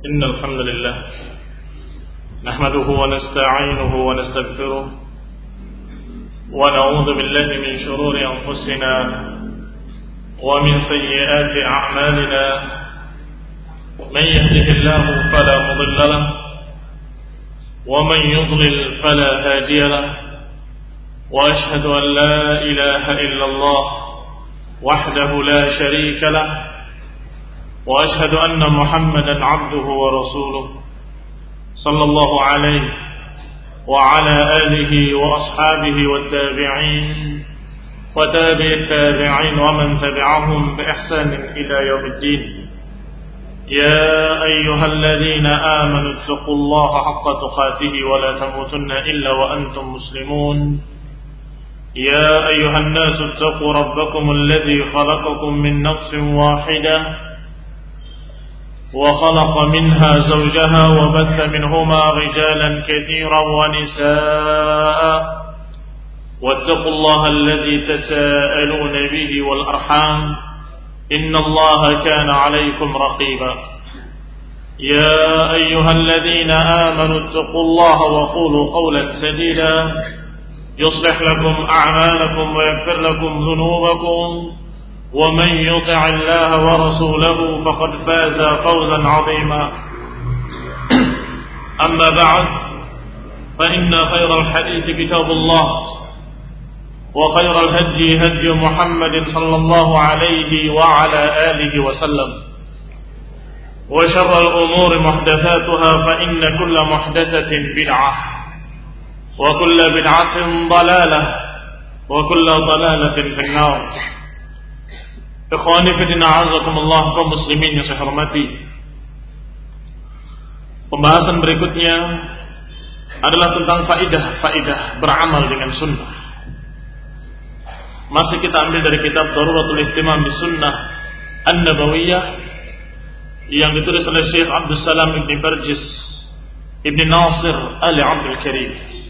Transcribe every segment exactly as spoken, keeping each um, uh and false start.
إن الحمد لله نحمده ونستعينه ونستغفره ونعوذ بالله من شرور أنفسنا ومن سيئات أعمالنا من يهده الله فلا مضل له ومن يضلل فلا هادي له وأشهد أن لا إله إلا الله وحده لا شريك له وأشهد أن محمدا عبده ورسوله صلى الله عليه وعلى آله وأصحابه والتابعين وتابع التابعين ومن تبعهم بإحسان إلى يوم الدين. يا أيها الذين آمنوا اتقوا الله حق تقاته ولا تموتن إلا وأنتم مسلمون. يا أيها الناس اتقوا ربكم الذي خلقكم من نفس واحدة وخلق منها زوجها وبث منهما رجالا كثيرا ونساء واتقوا الله الذي تساءلون به والأرحام إن الله كان عليكم رقيبا. يا أيها الذين آمنوا اتقوا الله وقولوا قولا سديدا يصلح لكم أعمالكم ويغفر لكم ذنوبكم ومن يطع الله ورسوله فقد فاز فوزا عظيما. أما بعد فإن خير الحديث كتاب الله وخير الهدي هدي محمد صلى الله عليه وعلى آله وسلم وشر الأمور محدثاتها فإن كل محدثة بدعة وكل بدعة ضلالة وكل ضلالة في النار. Ikhwani fillah a'azakumullah, kaum muslimin yang saya hormati. Pembahasan berikutnya adalah tentang faidah-faidah beramal dengan sunnah. Masih kita ambil dari kitab Daruratul Ihtimam bis Sunnah An-Nabawiyah yang ditulis oleh Syekh Abdul Salam Ibn Barjis Ibn Nasir Ali Abdul Karim.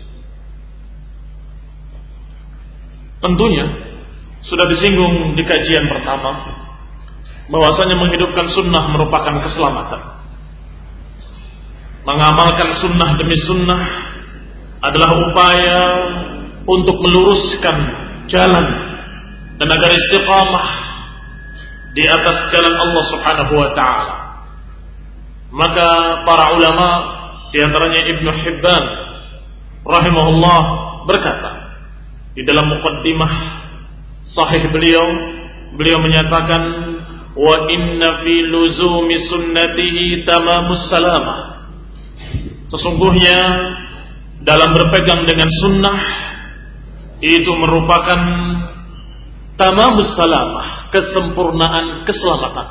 Tentunya sudah disinggung di kajian pertama bahwasanya menghidupkan sunnah merupakan keselamatan. Mengamalkan sunnah demi sunnah adalah upaya untuk meluruskan jalan dan agar istiqamah di atas jalan Allah Subhanahu wa taala. Maka para ulama di antaranya Ibnu Hibban rahimahullah berkata di dalam muqaddimah Sahih beliau, beliau menyatakan wa inna fi luzumi sunnatihi tamamus salamah. Sesungguhnya dalam berpegang dengan sunnah itu merupakan tamamus salamah, kesempurnaan keselamatan.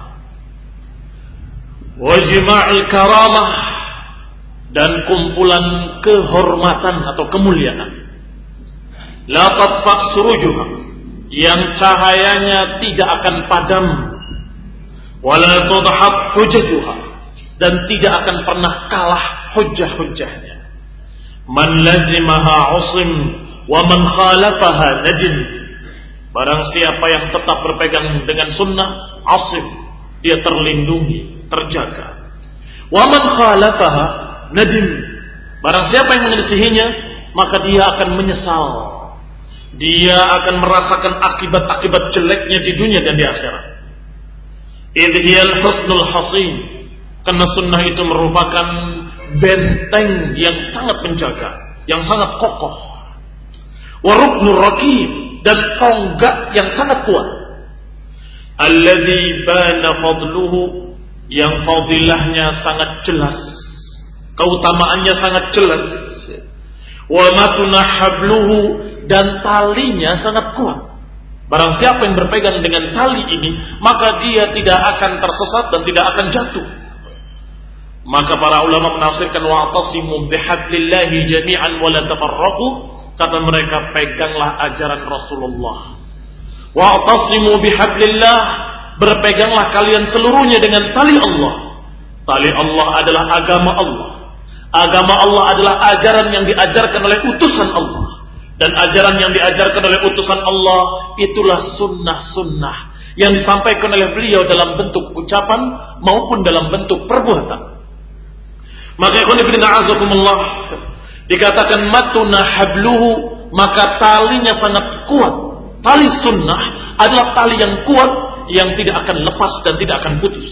Wa jima'il karamah, dan kumpulan kehormatan atau kemuliaan. La tatfa surujuha, yang cahayanya tidak akan padam, wala tudhab hujajuha, dan tidak akan pernah kalah hujjah-hujjahnya. Man lazimaha usim wa man khalafaha najin. Barang siapa yang tetap berpegang dengan sunnah, asim, dia terlindungi, terjaga. Wa man khalafaha najin. Barang siapa yang menyelisihinya, maka dia akan menyesal. Dia akan merasakan akibat-akibat jeleknya di dunia dan di akhirat. Idhiyal husnul hasin, karena sunnah itu merupakan benteng yang sangat menjaga, yang sangat kokoh. Waruknur rakib, dan tonggak yang sangat kuat. Alladzi bana fadluhu, yang fadilahnya sangat jelas, keutamaannya sangat jelas. Wa matuna habluhu, dan talinya sangat kuat. Barang siapa yang berpegang dengan tali ini, maka dia tidak akan tersesat dan tidak akan jatuh. Maka para ulama menafsirkan wa'tasimu bihablillahi jami'an wa la tafarraqu, kata mereka, peganglah ajaran Rasulullah. Wa'tasimu bihablillah, berpeganglah kalian seluruhnya dengan tali Allah. Tali Allah adalah agama Allah. Agama Allah adalah ajaran yang diajarkan oleh utusan Allah. Dan ajaran yang diajarkan oleh utusan Allah itulah sunnah-sunnah yang disampaikan oleh beliau dalam bentuk ucapan maupun dalam bentuk perbuatan. Maka ikhwan fillah azakumullah, dikatakan matuna habluhu, maka talinya sangat kuat. Tali sunnah adalah tali yang kuat yang tidak akan lepas dan tidak akan putus.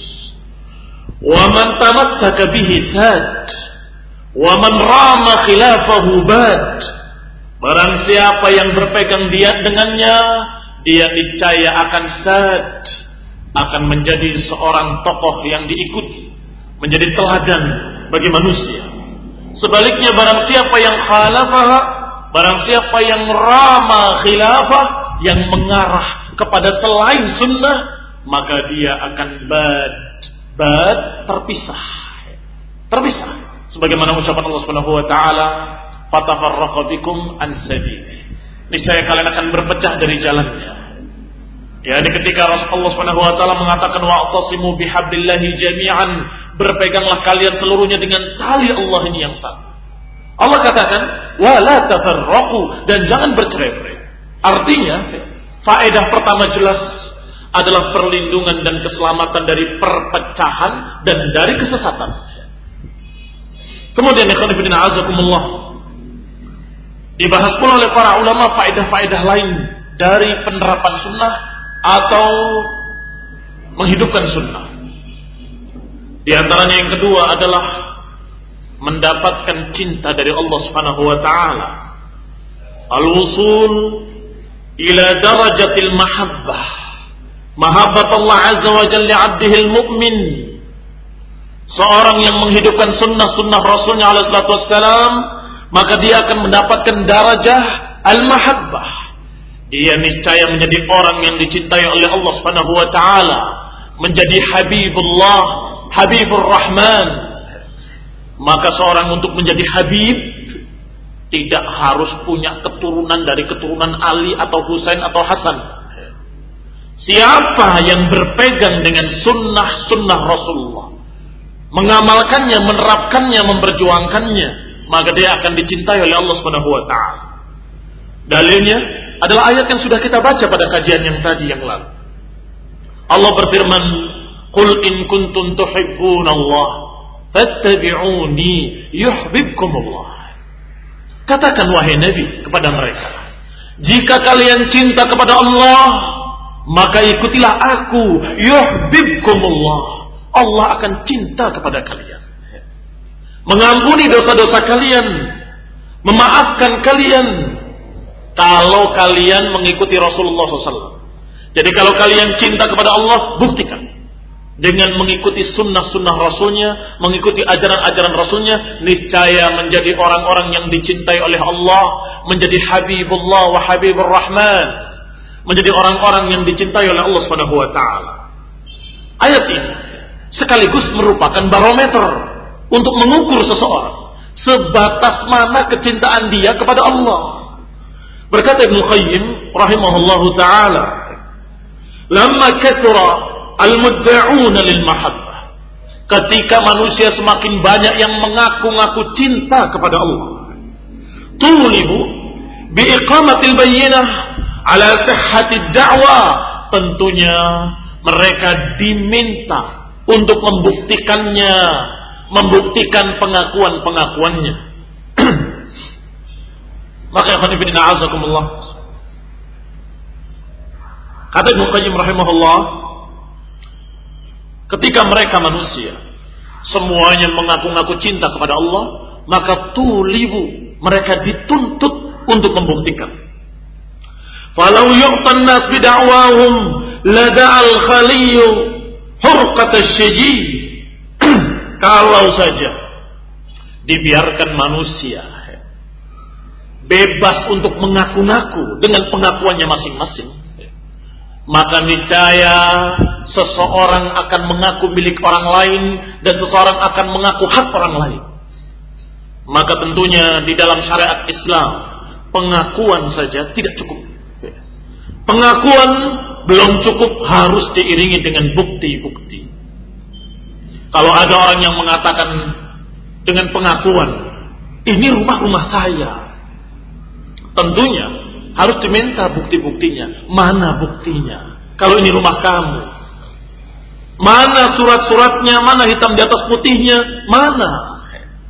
Wa man tamassaka bihi sad, wa man rama khilafahu bad. Barang siapa yang berpegang dia dengannya, dia niscaya akan sad, akan menjadi seorang tokoh yang diikuti, menjadi teladan bagi manusia. Sebaliknya barang siapa yang khalafaha, barang siapa yang rama khilafah, yang mengarah kepada selain sunnah, maka dia akan bad, bad terpisah, terpisah. Sebagaimana ucapan Allah Subhanahu wa taala, "Fatafarraqa bikum an sabili." Niscaya kalian akan berpecah dari jalannya. Ya, di ketika Rasulullah Subhanahu wa taala mengatakan wa'tasimu bihablillahi jami'an, berpeganglah kalian seluruhnya dengan tali Allah ini yang satu. Allah katakan wala tafarraqu, dan jangan bercerai-berai. Artinya, faedah pertama jelas adalah perlindungan dan keselamatan dari perpecahan dan dari kesesatan. Kemudian ikhwan fillah azakumullah, dibahas pula oleh para ulama faedah-faedah lain dari penerapan sunnah atau menghidupkan sunnah. Di antaranya yang kedua adalah mendapatkan cinta dari Allah Subhanahu wa taala. Al-wusul ila darajatil mahabbah. Mahabbat Allah Azza wa Jalla li 'abdihi al-mu'min. Seorang yang menghidupkan sunnah-sunnah Rasulnya alaihi salatu wassalam, maka dia akan mendapatkan darajah al-mahabbah. Dia niscaya menjadi orang yang dicintai oleh Allah Subhanahu wa taala, menjadi habibullah, habibur rahman. Maka seorang untuk menjadi habib tidak harus punya keturunan dari keturunan Ali atau Husain atau Hasan. Siapa yang berpegang dengan sunnah-sunnah Rasulullah, mengamalkannya, menerapkannya, memperjuangkannya, maka dia akan dicintai oleh Allah Subhanahu wa taala. Dalilnya adalah ayat yang sudah kita baca pada kajian yang tadi yang lalu. Allah berfirman, "Qul in kuntum tuhibbunallah fattabi'uni yuhibbukumullah." Katakan wahai Nabi kepada mereka, jika kalian cinta kepada Allah, maka ikutilah aku, yuhibbukumullah. Allah akan cinta kepada kalian, mengampuni dosa-dosa kalian, memaafkan kalian kalau kalian mengikuti Rasulullah shallallahu alaihi wasallam. Jadi kalau kalian cinta kepada Allah, buktikan dengan mengikuti sunnah-sunnah Rasulnya, mengikuti ajaran-ajaran Rasulnya, niscaya menjadi orang-orang yang dicintai oleh Allah, menjadi Habibullah wa Habibur Rahman, menjadi orang-orang yang dicintai oleh Allah Subhanahu wa taala. Ayat ini sekaligus merupakan barometer untuk mengukur seseorang sebatas mana kecintaan dia kepada Allah. Berkata Ibnu Qayyim rahimahullahu taala, "Lamma kathura al-mudda'una lil mahabbah." Ketika manusia semakin banyak yang mengaku-ngaku cinta kepada Allah, tulibu bi iqamatil bayyinah ala sihhatid da'wah, tentunya mereka diminta untuk membuktikannya, membuktikan pengakuan-pengakuannya. Maka ikhwan fillah azakumullah, kata Ibnu Qayyim rahimahullah, ketika mereka manusia semuanya mengaku-ngaku cinta kepada Allah, maka tulibu, mereka dituntut untuk membuktikan. Falau yu'tan nas bida'wahum lada'al khaliyu hurqat asy-syaji. Kalau saja dibiarkan manusia bebas untuk mengaku-ngaku dengan pengakuannya masing-masing, maka niscaya seseorang akan mengaku milik orang lain dan seseorang akan mengaku hak orang lain. Maka tentunya di dalam syariat Islam, pengakuan saja tidak cukup. Pengakuan belum cukup, harus diiringi dengan bukti-bukti. Kalau ada orang yang mengatakan dengan pengakuan, ini rumah-rumah saya, tentunya harus diminta bukti-buktinya. Mana buktinya? Kalau ini rumah kamu, mana surat-suratnya? Mana hitam di atas putihnya? Mana?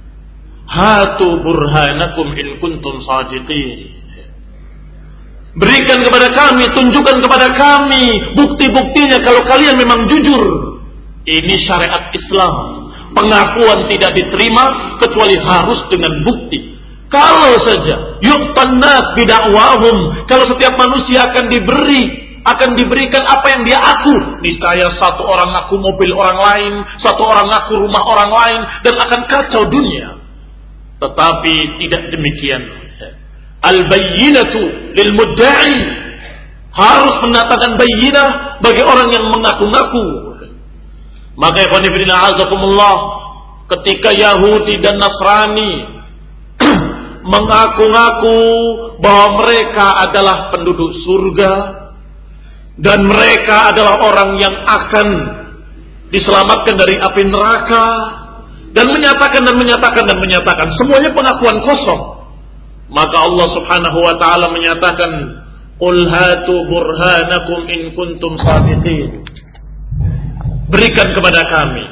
Hatu burhanakum in kuntum shadiqin. Berikan kepada kami, tunjukkan kepada kami bukti-buktinya kalau kalian memang jujur. Ini syariat Islam. Pengakuan tidak diterima kecuali harus dengan bukti. Kalau saja yu'tan nas bidakwahum, kalau setiap manusia akan diberi, akan diberikan apa yang dia aku, niscaya satu orang ngaku mobil orang lain, satu orang ngaku rumah orang lain, dan akan kacau dunia. Tetapi tidak demikian. Al-bayyinatu lil mudda'i, harus mendatangkan bayyinah bagi orang yang mengaku-ngaku. Maka ikhwan fillah azakumullah, ketika Yahudi dan Nasrani mengaku-ngaku bahwa mereka adalah penduduk surga dan mereka adalah orang yang akan diselamatkan dari api neraka, dan menyatakan dan menyatakan dan menyatakan semuanya pengakuan kosong, maka Allah Subhanahu wa taala menyatakan, "Qul hatu burhanakum in kuntum shadiqin." Berikan kepada kami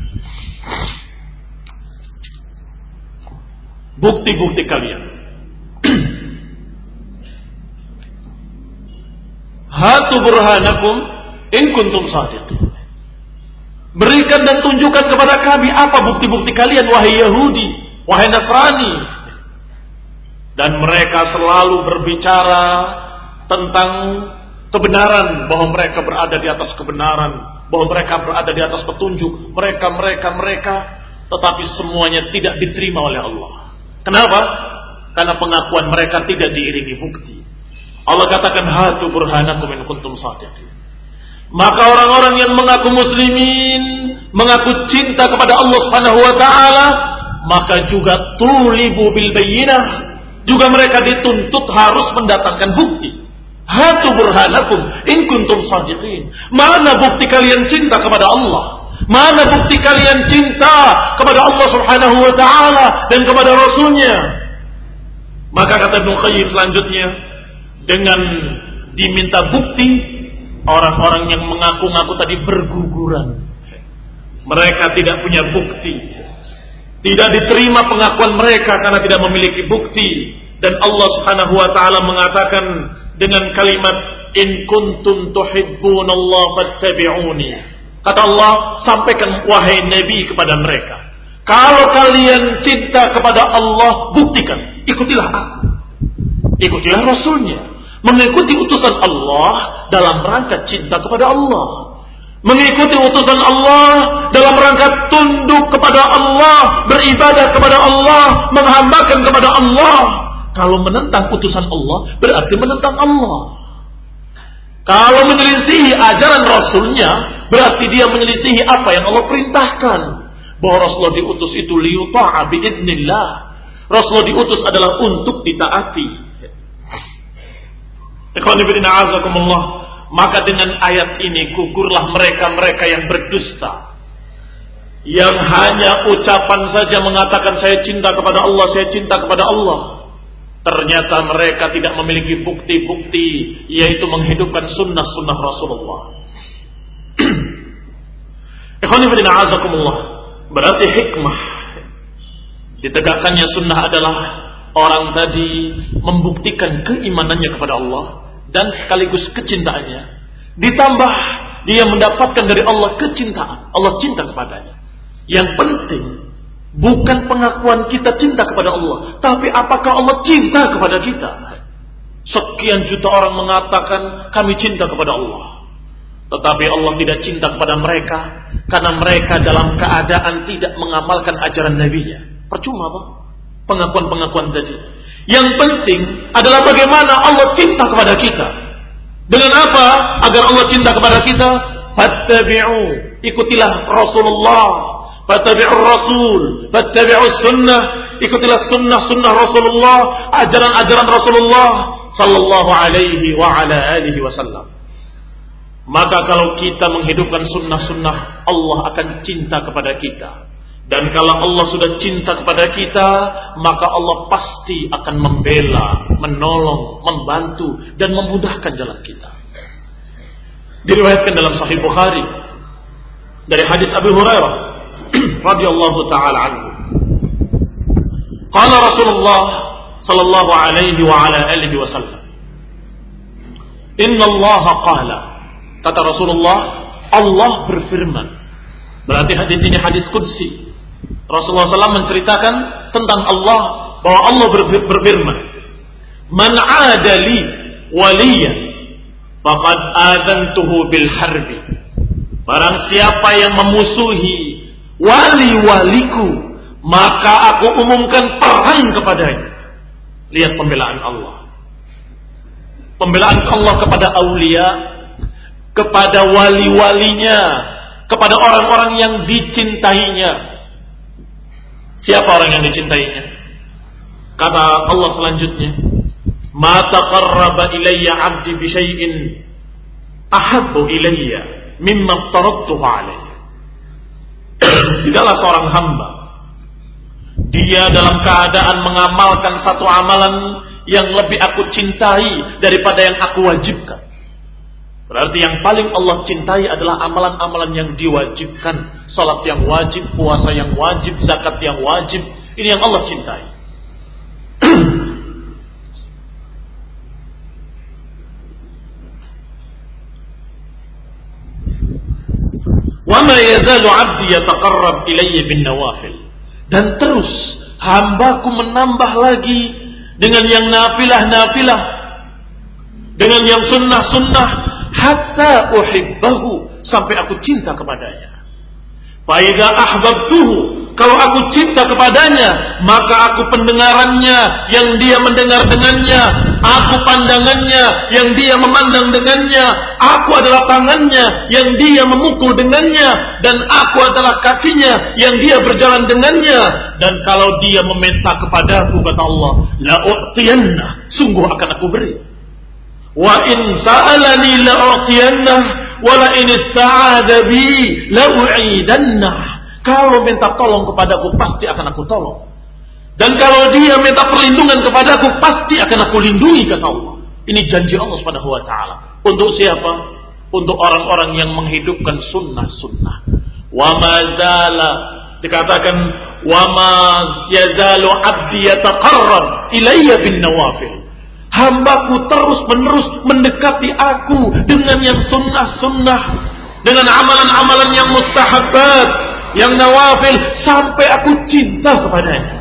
bukti-bukti kalian. Hatu burhanakum in kuntum shadiqin. Berikan dan tunjukkan kepada kami apa bukti-bukti kalian, wahai Yahudi, wahai Nasrani. Dan mereka selalu berbicara tentang kebenaran, bahwa mereka berada di atas kebenaran, bahwa mereka berada di atas petunjuk, mereka, mereka, mereka, tetapi semuanya tidak diterima oleh Allah. Kenapa? Karena pengakuan mereka tidak diiringi bukti. Allah katakan, hatu burhanakum in kuntum shadiqin. Maka orang-orang yang mengaku muslimin, mengaku cinta kepada Allah Subhanahu wa taala, maka juga tulibu bil bayyinah, juga mereka dituntut harus mendatangkan bukti. Hatu burhanakum in kuntum shadiqin. Mana bukti kalian cinta kepada Allah? Mana bukti kalian cinta kepada Allah Subhanahu wa taala dan kepada Rasulnya? Maka kata Ibnu Qayyim selanjutnya, dengan diminta bukti, orang-orang yang mengaku-ngaku tadi berguguran. Mereka tidak punya bukti. Tidak diterima pengakuan mereka karena tidak memiliki bukti. Dan Allah Subhanahu wa taala mengatakan dengan kalimat, in kuntum tuhibbunallaha fattabi'uni. Kata Allah, sampaikan wahai Nabi kepada mereka, kalau kalian cinta kepada Allah, buktikan, ikutilah aku, ikutilah Rasulnya. Mengikuti utusan Allah dalam rangka cinta kepada Allah, mengikuti utusan Allah dalam rangka tunduk kepada Allah, beribadah kepada Allah, menghambakan kepada Allah. Kalau menentang utusan Allah, berarti menentang Allah. Kalau menyelisihi ajaran Rasulnya, berarti dia menyelisihi apa yang Allah perintahkan. Bahwa Rasulullah diutus itu liyuta'a biidznillah. Rasulullah diutus adalah untuk ditaati. Ikhwan fillah a'azakumullah. Maka dengan ayat ini gugurlah mereka-mereka yang berdusta, yang hanya ucapan saja mengatakan saya cinta kepada Allah, saya cinta kepada Allah. Ternyata mereka tidak memiliki bukti-bukti, yaitu menghidupkan sunnah-sunnah Rasulullah. Ikhwan fillah a'azakumullah. Berarti hikmah ditegakkannya sunnah adalah orang tadi membuktikan keimanannya kepada Allah dan sekaligus kecintaannya, ditambah dia mendapatkan dari Allah kecintaan, Allah cinta kepadanya. Yang penting bukan pengakuan kita cinta kepada Allah, tapi apakah Allah cinta kepada kita. Sekian juta orang mengatakan kami cinta kepada Allah, tetapi Allah tidak cinta kepada mereka karena mereka dalam keadaan tidak mengamalkan ajaran Nabi-Nya. Percuma Pak pengakuan-pengakuan tadi. Yang penting adalah bagaimana Allah cinta kepada kita. Dengan apa agar Allah cinta kepada kita? Fattabi'u, ikutilah Rasulullah. Fattabi'ur Rasul, fattabi'us sunnah, ikutilah sunnah-sunnah Rasulullah, ajaran-ajaran Rasulullah sallallahu alaihi wa ala alihi wasallam. Maka kalau kita menghidupkan sunnah-sunnah, Allah akan cinta kepada kita. Dan kalau Allah sudah cinta kepada kita, maka Allah pasti akan membela, menolong, membantu, dan memudahkan jalan kita. Diriwayatkan dalam Sahih Bukhari dari hadis Abu Hurairah radhiyallahu taala anhu. Qala Rasulullah sallallahu alaihi wa ala alihi wasallam, Inna Allah qala, kata Rasulullah, Allah berfirman. Berarti hadis ini hadis qudsi. Rasulullah sallallahu alaihi wasallam menceritakan tentang Allah, bahwa Allah berfirman, Man adali waliyan faqad adantuhu bil harbi. Barang siapa yang memusuhi wali-waliku, maka aku umumkan perang kepadanya. Lihat pembelaan Allah. Pembelaan Allah kepada aulia, kepada wali-walinya, kepada orang-orang yang dicintainya. Siapa orang yang dicintainya? Kata Allah selanjutnya, Ma taqarraba ilayya 'abdi bi syai'in ahabbu ilayya mimma aftaradtuhu alayhi. Tidaklah seorang hamba dia dalam keadaan mengamalkan satu amalan yang lebih aku cintai daripada yang aku wajibkan. Berarti yang paling Allah cintai adalah amalan-amalan yang diwajibkan. Salat yang wajib, puasa yang wajib, zakat yang wajib. Ini yang Allah cintai. Wa ma yazalu 'abdi yataqarrab ilayya bin nawafil. Dan terus hambaku menambah lagi dengan yang nafilah-nafilah, dengan yang sunnah-sunnah, hatta uhibbahu, sampai aku cinta kepadanya. Fa idza ahbabtuhu, kalau aku cinta kepadanya, maka aku pendengarannya yang dia mendengar dengannya, aku pandangannya yang dia memandang dengannya, aku adalah tangannya yang dia memukul dengannya, dan aku adalah kakinya yang dia berjalan dengannya. Dan kalau dia meminta kepadaku, kata Allah, la u'tiyanna, sungguh akan aku beri. Wa in sa'alani la u'tiyanna, wa la in ista'adha bi la u'idanna. Kalau minta tolong kepadaku, pasti akan aku tolong. Dan kalau dia minta perlindungan kepadaku, pasti akan aku lindungi, kata Allah. Ini janji Allah Subhanahu wa taala. Untuk siapa? Untuk orang-orang yang menghidupkan sunnah-sunnah. Wa ma zala, dikatakan wa ma yazalu 'abdi yataqarrab ilayya bin nawafil. Hambaku terus-menerus mendekati aku dengan yang sunnah-sunnah, dengan amalan-amalan yang mustahabat, yang nawafil, sampai aku cinta kepadanya.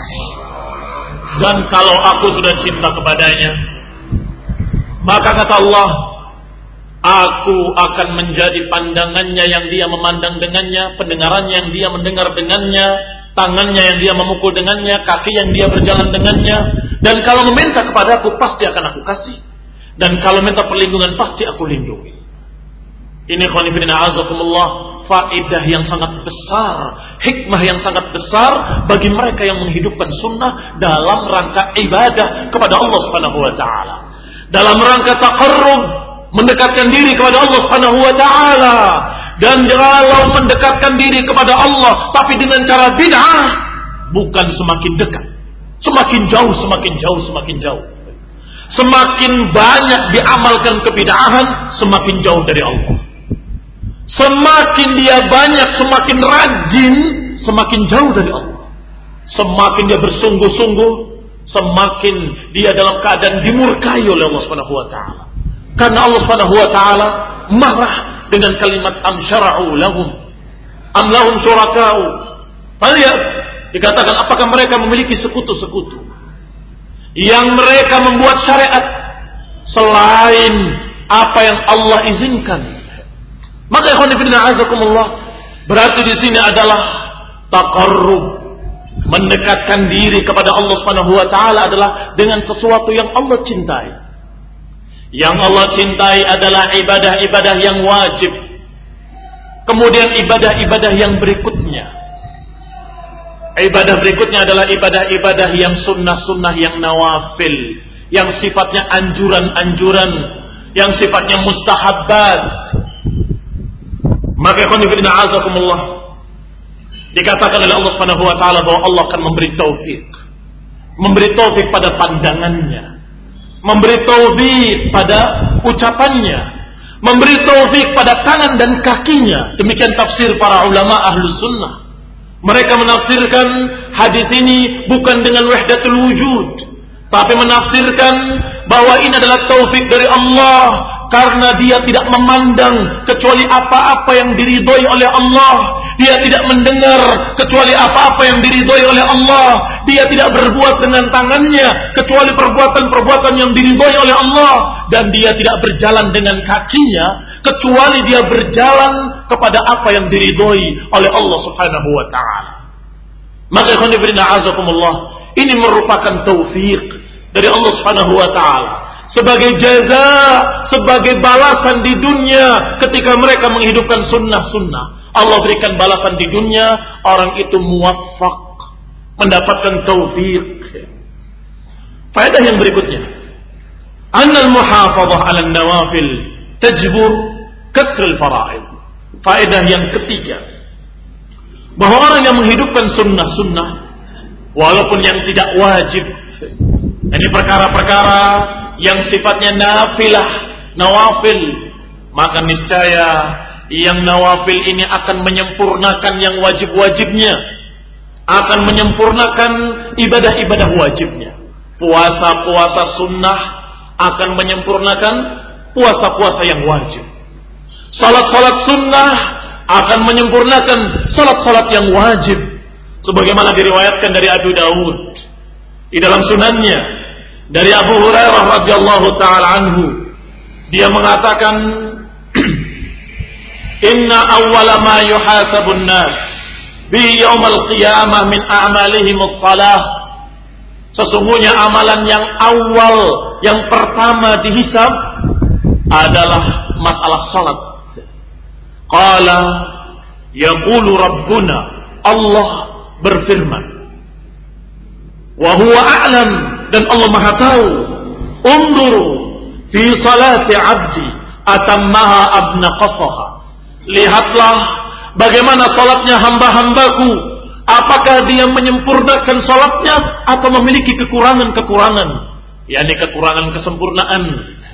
Dan kalau aku sudah cinta kepadanya, maka kata Allah, aku akan menjadi pandangannya yang dia memandang dengannya, pendengarannya yang dia mendengar dengannya, tangannya yang dia memukul dengannya, kaki yang dia berjalan dengannya. Dan kalau meminta kepadaku, pasti akan aku kasih. Dan kalau minta perlindungan, pasti aku lindungi. Ini khonifidina azakumullah, faedah yang sangat besar, hikmah yang sangat besar bagi mereka yang menghidupkan sunnah dalam rangka ibadah kepada Allah Subhanahu wa taala, dalam rangka taqarrub, mendekatkan diri kepada Allah Subhanahu wa taala. Dan kalau mendekatkan diri kepada Allah tapi dengan cara bid'ah, bukan semakin dekat, semakin jauh, semakin jauh, semakin jauh. Semakin banyak diamalkan kebid'ahan, semakin jauh dari Allah. Semakin dia banyak, semakin rajin, semakin jauh dari Allah. Semakin dia bersungguh-sungguh, semakin dia dalam keadaan dimurkai oleh Allah Subhanahu wa taala. Karena Allah Subhanahu wa taala marah dengan kalimat am syara'u lahum am lahum syuraka'u. Lihat, dikatakan apakah mereka memiliki sekutu-sekutu yang mereka membuat syariat selain apa yang Allah izinkan. Maka ikhwan fillah azakumullah, berarti di sini adalah taqarrub, mendekatkan diri kepada Allah Subhanahu wa taala adalah dengan sesuatu yang Allah cintai. Yang Allah cintai adalah ibadah-ibadah yang wajib. Kemudian ibadah-ibadah yang berikutnya. Ibadah berikutnya adalah ibadah-ibadah yang sunnah-sunnah, yang nawafil, yang sifatnya anjuran-anjuran, yang sifatnya mustahabbat. Maka qanifidina azakumullah, dikatakan oleh Allah Subhanahu wa taala bahwa Allah akan memberi taufik. Memberi taufik pada pandangannya, memberi taufik pada ucapannya, memberi taufik pada tangan dan kakinya. Demikian tafsir para ulama ahlus sunnah. Mereka menafsirkan hadis ini bukan dengan wahdatul wujud, tapi menafsirkan bahwa ini adalah taufik dari Allah, karena dia tidak memandang kecuali apa-apa yang diridhoi oleh Allah. Dia tidak mendengar kecuali apa-apa yang diridhoi oleh Allah. Dia tidak berbuat dengan tangannya kecuali perbuatan-perbuatan yang diridhoi oleh Allah. Dan dia tidak berjalan dengan kakinya kecuali dia berjalan kepada apa yang diridhoi oleh Allah Subhanahu wa ta'ala. Maka ikhwan fillah a'azakumullah, ini merupakan taufik dari Allah Subhanahu wa ta'ala sebagai jaza, sebagai balasan di dunia ketika mereka menghidupkan sunnah-sunnah. Allah berikan balasan di dunia, orang itu muwaffaq, mendapatkan taufik. Faedah yang berikutnya, annal muhafadhah 'ala an-nawafil tajbur kasr al-fara'id. Faedah yang ketiga, bahwa orang yang menghidupkan sunnah-sunnah walaupun yang tidak wajib, ini perkara-perkara yang sifatnya nafilah, nawafil, maka niscaya yang nawafil ini akan menyempurnakan yang wajib-wajibnya, akan menyempurnakan ibadah-ibadah wajibnya. Puasa-puasa sunnah akan menyempurnakan puasa-puasa yang wajib. Salat-salat sunnah akan menyempurnakan salat-salat yang wajib, sebagaimana diriwayatkan dari Abu Dawud di dalam sunannya dari Abu Hurairah radhiyallahu taala anhu, dia mengatakan, inna awwala ma yuhasabun nas bi yaumal qiyamah min a'malihim as-salah. Sesungguhnya amalan yang awal, yang pertama dihisab adalah masalah salat. Qala yaqulu rabbuna, Allah berfirman, wa huwa a'lam, dan Allah Maha tahu, unduru fi salati 'abdi atammaha abnaqasaha. Lihatlah bagaimana salatnya hamba-hambaku, apakah dia menyempurnakan salatnya atau memiliki kekurangan-kekurangan, yakni kekurangan kesempurnaan.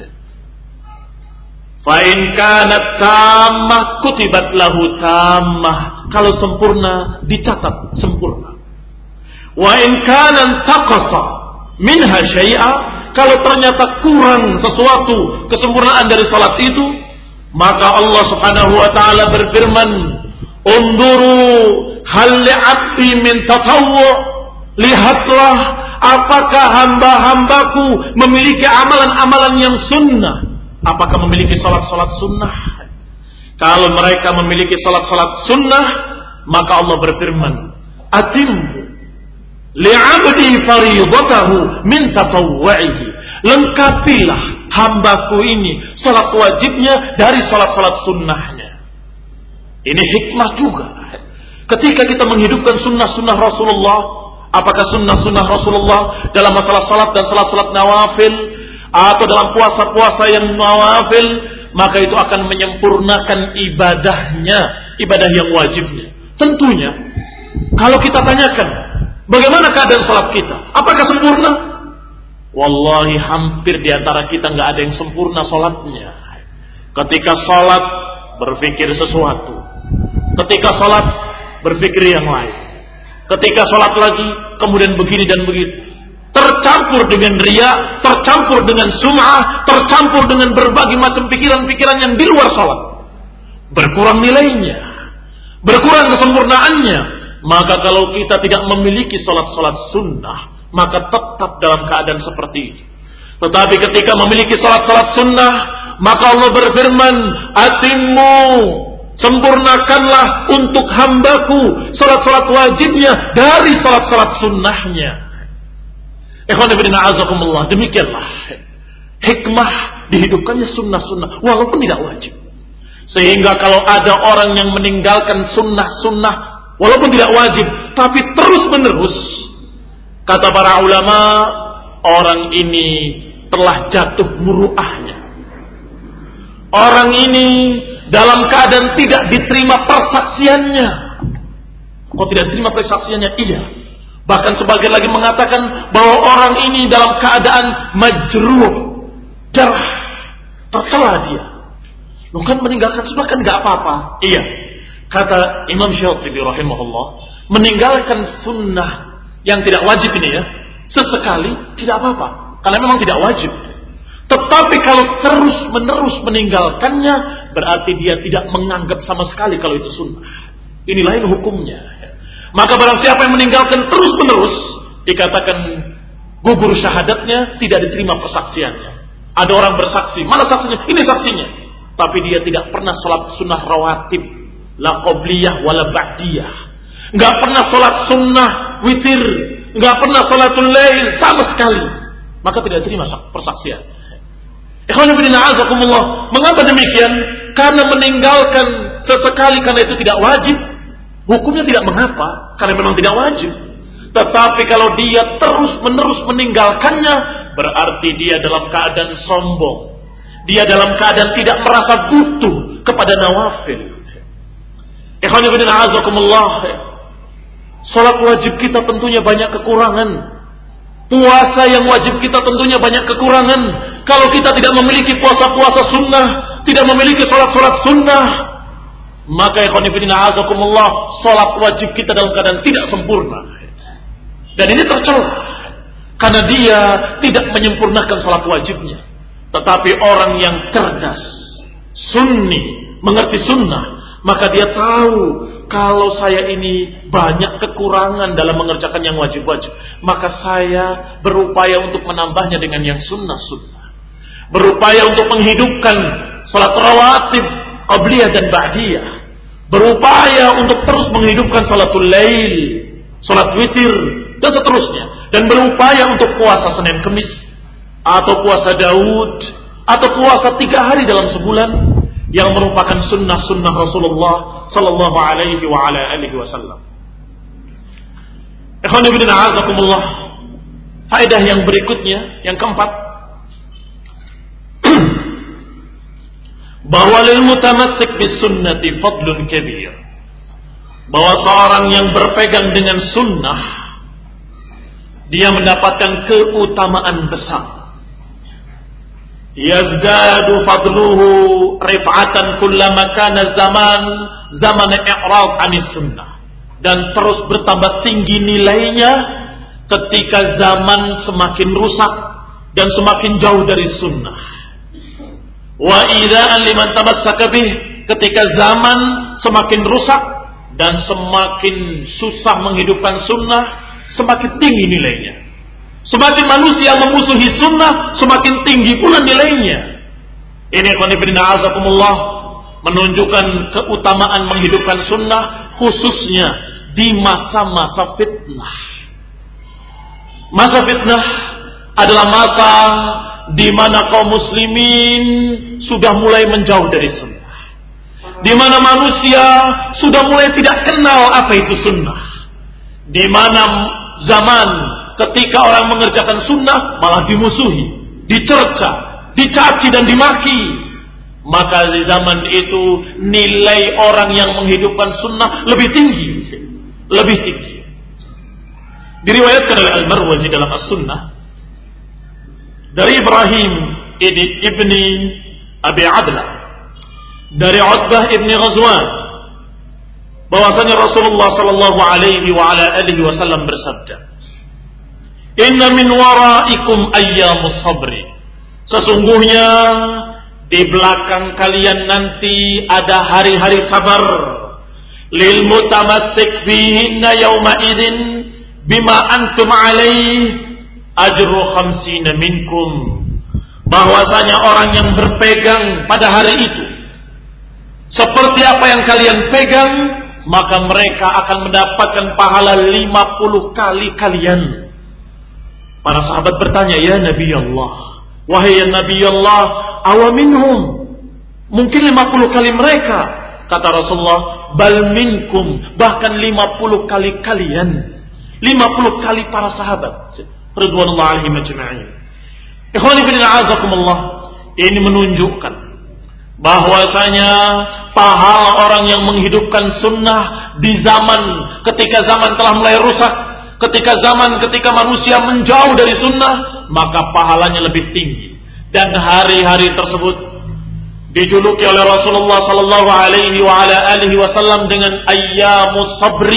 Fa in kanat tammah kutibat lahu tammah, kalau sempurna dicatat sempurna. Wa in kana taqasa minha syai'a, kalau ternyata kurang sesuatu kesempurnaan dari salat itu, maka Allah Subhanahu wa taala berfirman, unduru hal li'abdi min tatawwu, lihatlah apakah hamba-hambaku memiliki amalan-amalan yang sunnah, apakah memiliki salat-salat sunnah. Kalau mereka memiliki salat-salat sunnah, maka Allah berfirman, atim li'abdi faridatahu min tatawwu'ihi, lengkapilah hambaku ini salat wajibnya dari salat-salat sunnahnya. Ini hikmah juga ketika kita menghidupkan sunnah-sunnah Rasulullah. Apakah sunnah-sunnah Rasulullah dalam masalah salat dan salat-salat nawafil, atau dalam puasa-puasa yang nawafil, maka itu akan menyempurnakan ibadahnya, ibadah yang wajibnya. Tentunya kalau kita tanyakan, bagaimana keadaan salat kita? Apakah sempurna? Wallahi hampir di antara kita nggak ada yang sempurna salatnya. Ketika salat berpikir sesuatu, ketika salat berpikir yang lain, ketika salat lagi kemudian begini dan begitu, tercampur dengan riya, tercampur dengan sum'ah, tercampur dengan berbagai macam pikiran-pikiran yang di luar salat. Berkurang nilainya, berkurang kesempurnaannya. Maka kalau kita tidak memiliki salat-salat sunnah, maka tetap dalam keadaan seperti itu. Tetapi ketika memiliki salat-salat sunnah, maka Allah berfirman, atimmu, sempurnakanlah untuk hambaku salat-salat wajibnya dari salat-salat sunnahnya. Ikhwan fillah a'azakumullah, demikianlah hikmah dihidupkannya sunnah-sunnah walaupun tidak wajib. Sehingga kalau ada orang yang meninggalkan sunnah-sunnah walaupun tidak wajib, tapi terus menerus, kata para ulama, orang ini telah jatuh muruahnya. Orang ini dalam keadaan tidak diterima persaksiannya. Kok tidak diterima persaksiannya? Iya. Bahkan sebagian lagi mengatakan bahwa orang ini dalam keadaan majruh, jarh, tercela dia. Lu kan meninggalkan sunnah kan gak apa-apa. Iya. Kata Imam Syatibi rahimahullah, meninggalkan sunnah yang tidak wajib ini ya, sesekali tidak apa-apa, karena memang tidak wajib. Tetapi kalau terus menerus meninggalkannya, berarti dia tidak menganggap sama sekali kalau itu sunnah. Ini lain hukumnya. Maka barang siapa yang meninggalkan terus menerus, dikatakan gugur syahadatnya, tidak diterima persaksiannya. Ada orang bersaksi, mana saksinya? Ini saksinya. Tapi dia tidak pernah sholat sunnah rawatib, la qobliyah wala ba'diyah. Nggak pernah sholat sunnah witir, nggak pernah sholatul lail sama sekali. Maka tidak terima persaksian. Ikhwan fillah azakumullah. Mengapa demikian? Karena meninggalkan sesekali karena itu tidak wajib. Hukumnya tidak mengapa, karena memang tidak wajib. Tetapi kalau dia terus menerus meninggalkannya, berarti dia dalam keadaan sombong. Dia dalam keadaan tidak merasa butuh kepada nawafil. Ikhwan fillah azakumullah. Salat wajib kita tentunya banyak kekurangan. Puasa yang wajib kita tentunya banyak kekurangan. Kalau kita tidak memiliki puasa-puasa sunnah, tidak memiliki salat-salat sunnah, maka ikhwan fillah azakumullah, salat wajib kita dalam keadaan tidak sempurna. Dan ini tercela karena dia tidak menyempurnakan salat wajibnya. Tetapi orang yang cerdas, sunni, mengerti sunnah, maka dia tahu kalau saya ini banyak kekurangan dalam mengerjakan yang wajib-wajib, maka saya berupaya untuk menambahnya dengan yang sunnah-sunnah. Berupaya untuk menghidupkan salat rawatib, qabliyah dan ba'diyah. Berupaya untuk terus menghidupkan salatul lail, salat witir, dan seterusnya. Dan berupaya untuk puasa Senin Kemis, atau puasa Daud, atau puasa tiga hari dalam sebulan, yang merupakan sunnah-sunnah Rasulullah sallallahu alaihi wa ala alihi wasallam. Ikhwan fillah azakumullah. Faedah yang berikutnya, yang keempat, bahwa lil mutamassik bis sunnati fadlun kabir. Bahwa seorang yang berpegang dengan sunnah, dia mendapatkan keutamaan besar. Yazdadu fadluhu rif'atan kullama kana zaman zaman i'rad anis sunnah, dan terus bertambah tinggi nilainya ketika zaman semakin rusak dan semakin jauh dari sunnah. Wa idaan liman tamassaka bih, ketika zaman semakin rusak dan semakin susah menghidupkan sunnah, semakin tinggi nilainya. Semakin manusia memusuhi sunnah, semakin tinggi pula nilainya. Ini qanifidina azakumullah menunjukkan keutamaan menghidupkan sunnah, khususnya di masa-masa fitnah. Masa fitnah adalah masa di mana kaum muslimin sudah mulai menjauh dari sunnah, di mana manusia sudah mulai tidak kenal apa itu sunnah, di mana zaman ketika orang mengerjakan sunnah malah dimusuhi, dicerca, dicaci dan dimaki. Maka di zaman itu nilai orang yang menghidupkan sunnah lebih tinggi, lebih tinggi. Diriwayatkan oleh Al-Marwazi dalam As-Sunnah dari Ibrahim ibni Abi Adla, dari Utbah ibni Ghazwan, bahwasanya Rasulullah sallallahu alaihi wa ala alihi wasallam bersabda, inna min waraikum ayyamus sabri. Sesungguhnya di belakang kalian nanti ada hari-hari sabar. Lil mutamassik fihinna yawma idin bima antum alaih ajru khamsina minkum. Bahwasanya orang yang berpegang pada hari itu seperti apa yang kalian pegang, maka mereka akan mendapatkan pahala lima puluh kali kalian. Para sahabat bertanya, ya Nabi Allah, wahai Nabi Allah, awaminhum, mungkin lima puluh kali mereka. Kata Rasulullah, bal minkum, bahkan lima puluh kali kalian, lima puluh kali para sahabat ridwanullah alaihim ajma'in. Ikhwani fillah azakumullah. Ini menunjukkan bahwasanya pahala orang yang menghidupkan sunnah di zaman ketika zaman telah mulai rusak, ketika zaman ketika manusia menjauh dari sunnah, maka pahalanya lebih tinggi. Dan hari-hari tersebut dijuluki oleh Rasulullah sallallahu alaihi wa ala alihi wasallam dengan ayyamus sabri,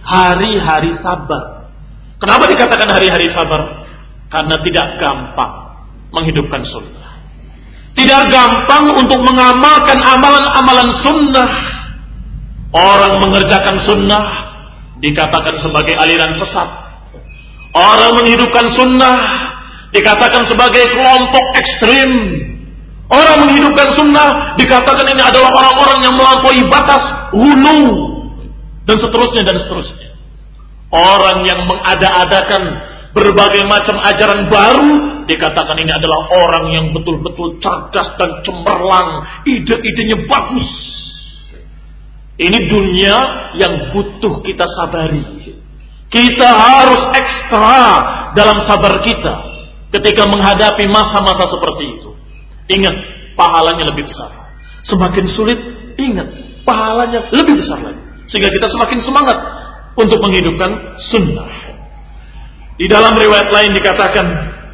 hari-hari sabar. Kenapa dikatakan hari-hari sabar? Karena tidak gampang menghidupkan sunnah. Tidak gampang untuk mengamalkan amalan-amalan sunnah. Orang mengerjakan sunnah dikatakan sebagai aliran sesat. Orang menghidupkan sunnah dikatakan sebagai kelompok ekstrim. Orang menghidupkan sunnah dikatakan ini adalah orang-orang yang melampaui batas, hulu, dan seterusnya dan seterusnya. Orang yang mengada-adakan berbagai macam ajaran baru dikatakan ini adalah orang yang betul-betul cerdas dan cemerlang, ide-idenya bagus. Ini dunia yang butuh kita sabari. Kita harus ekstra dalam sabar kita ketika menghadapi masa-masa seperti itu. Ingat, pahalanya lebih besar. Semakin sulit, ingat, pahalanya lebih besar lagi. Sehingga kita semakin semangat untuk menghidupkan sunnah. Di dalam riwayat lain dikatakan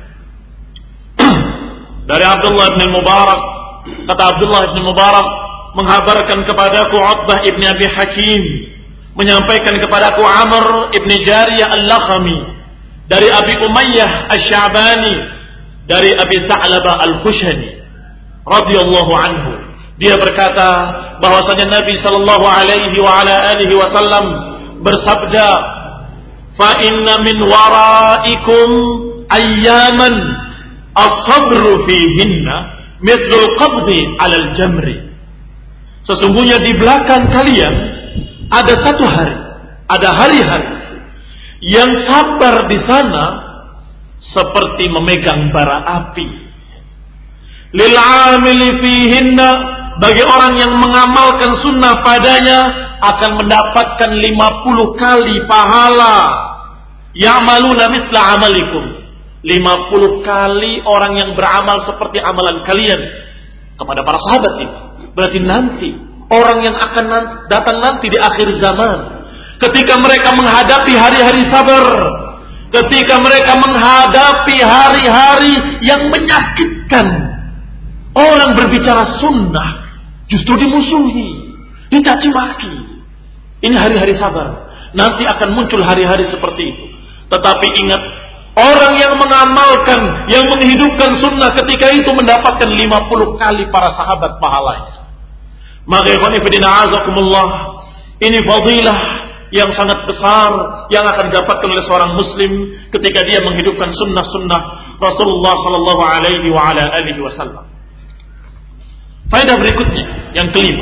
dari Abdullah bin Mubarak, kata Abdullah bin Mubarak, menghabarkan kepadaku Utbah ibn Abi Hakim, menyampaikan kepadaku Amr ibn Jariyah al-Lakhami, dari Abi Umayyah al-Sya'bani, dari Abi Tha'labah al-Khushani radhiyallahu anhu. Dia berkata bahwasanya Nabi sallallahu alaihi wa ala alihi wasallam bersabda, "Fa inna min waraikum ayyaman as-sabru fihinna mithlul qabdi 'alal jamri." Sesungguhnya di belakang kalian ada satu hari, ada hari-hari yang sabar di sana seperti memegang bara api. Lil 'amili fihinna, bagi orang yang mengamalkan sunnah padanya akan mendapatkan lima puluh kali pahala. Ya'maluna mithla 'amalikum, lima puluh kali orang yang beramal seperti amalan kalian. Kepada para sahabat ini berarti nanti orang yang akan datang nanti di akhir zaman, ketika mereka menghadapi hari-hari sabar, ketika mereka menghadapi hari-hari yang menyakitkan, orang berbicara sunnah justru dimusuhi, dicaci maki. Ini hari-hari sabar. Nanti akan muncul hari-hari seperti itu. Tetapi ingat, orang yang mengamalkan, yang menghidupkan sunnah ketika itu mendapatkan lima puluh kali para sahabat pahalanya. Maka ikhwani fillah azakumullah, ini fadilah yang sangat besar yang akan didapatkan oleh seorang muslim ketika dia menghidupkan sunnah-sunnah Rasulullah sallallahu alaihi wa ala alihi wasallam. Faedah berikutnya yang kelima,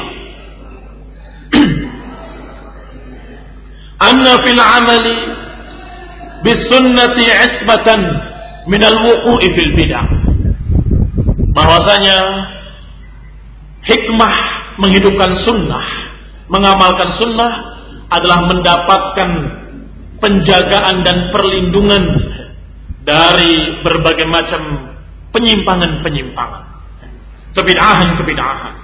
anna fil amali bis sunnati isbatan min al wuqu'i fil bid'ah. Bahwasanya hikmah menghidupkan sunnah, mengamalkan sunnah adalah mendapatkan penjagaan dan perlindungan dari berbagai macam penyimpangan-penyimpangan, kebid'ahan-kebid'ahan.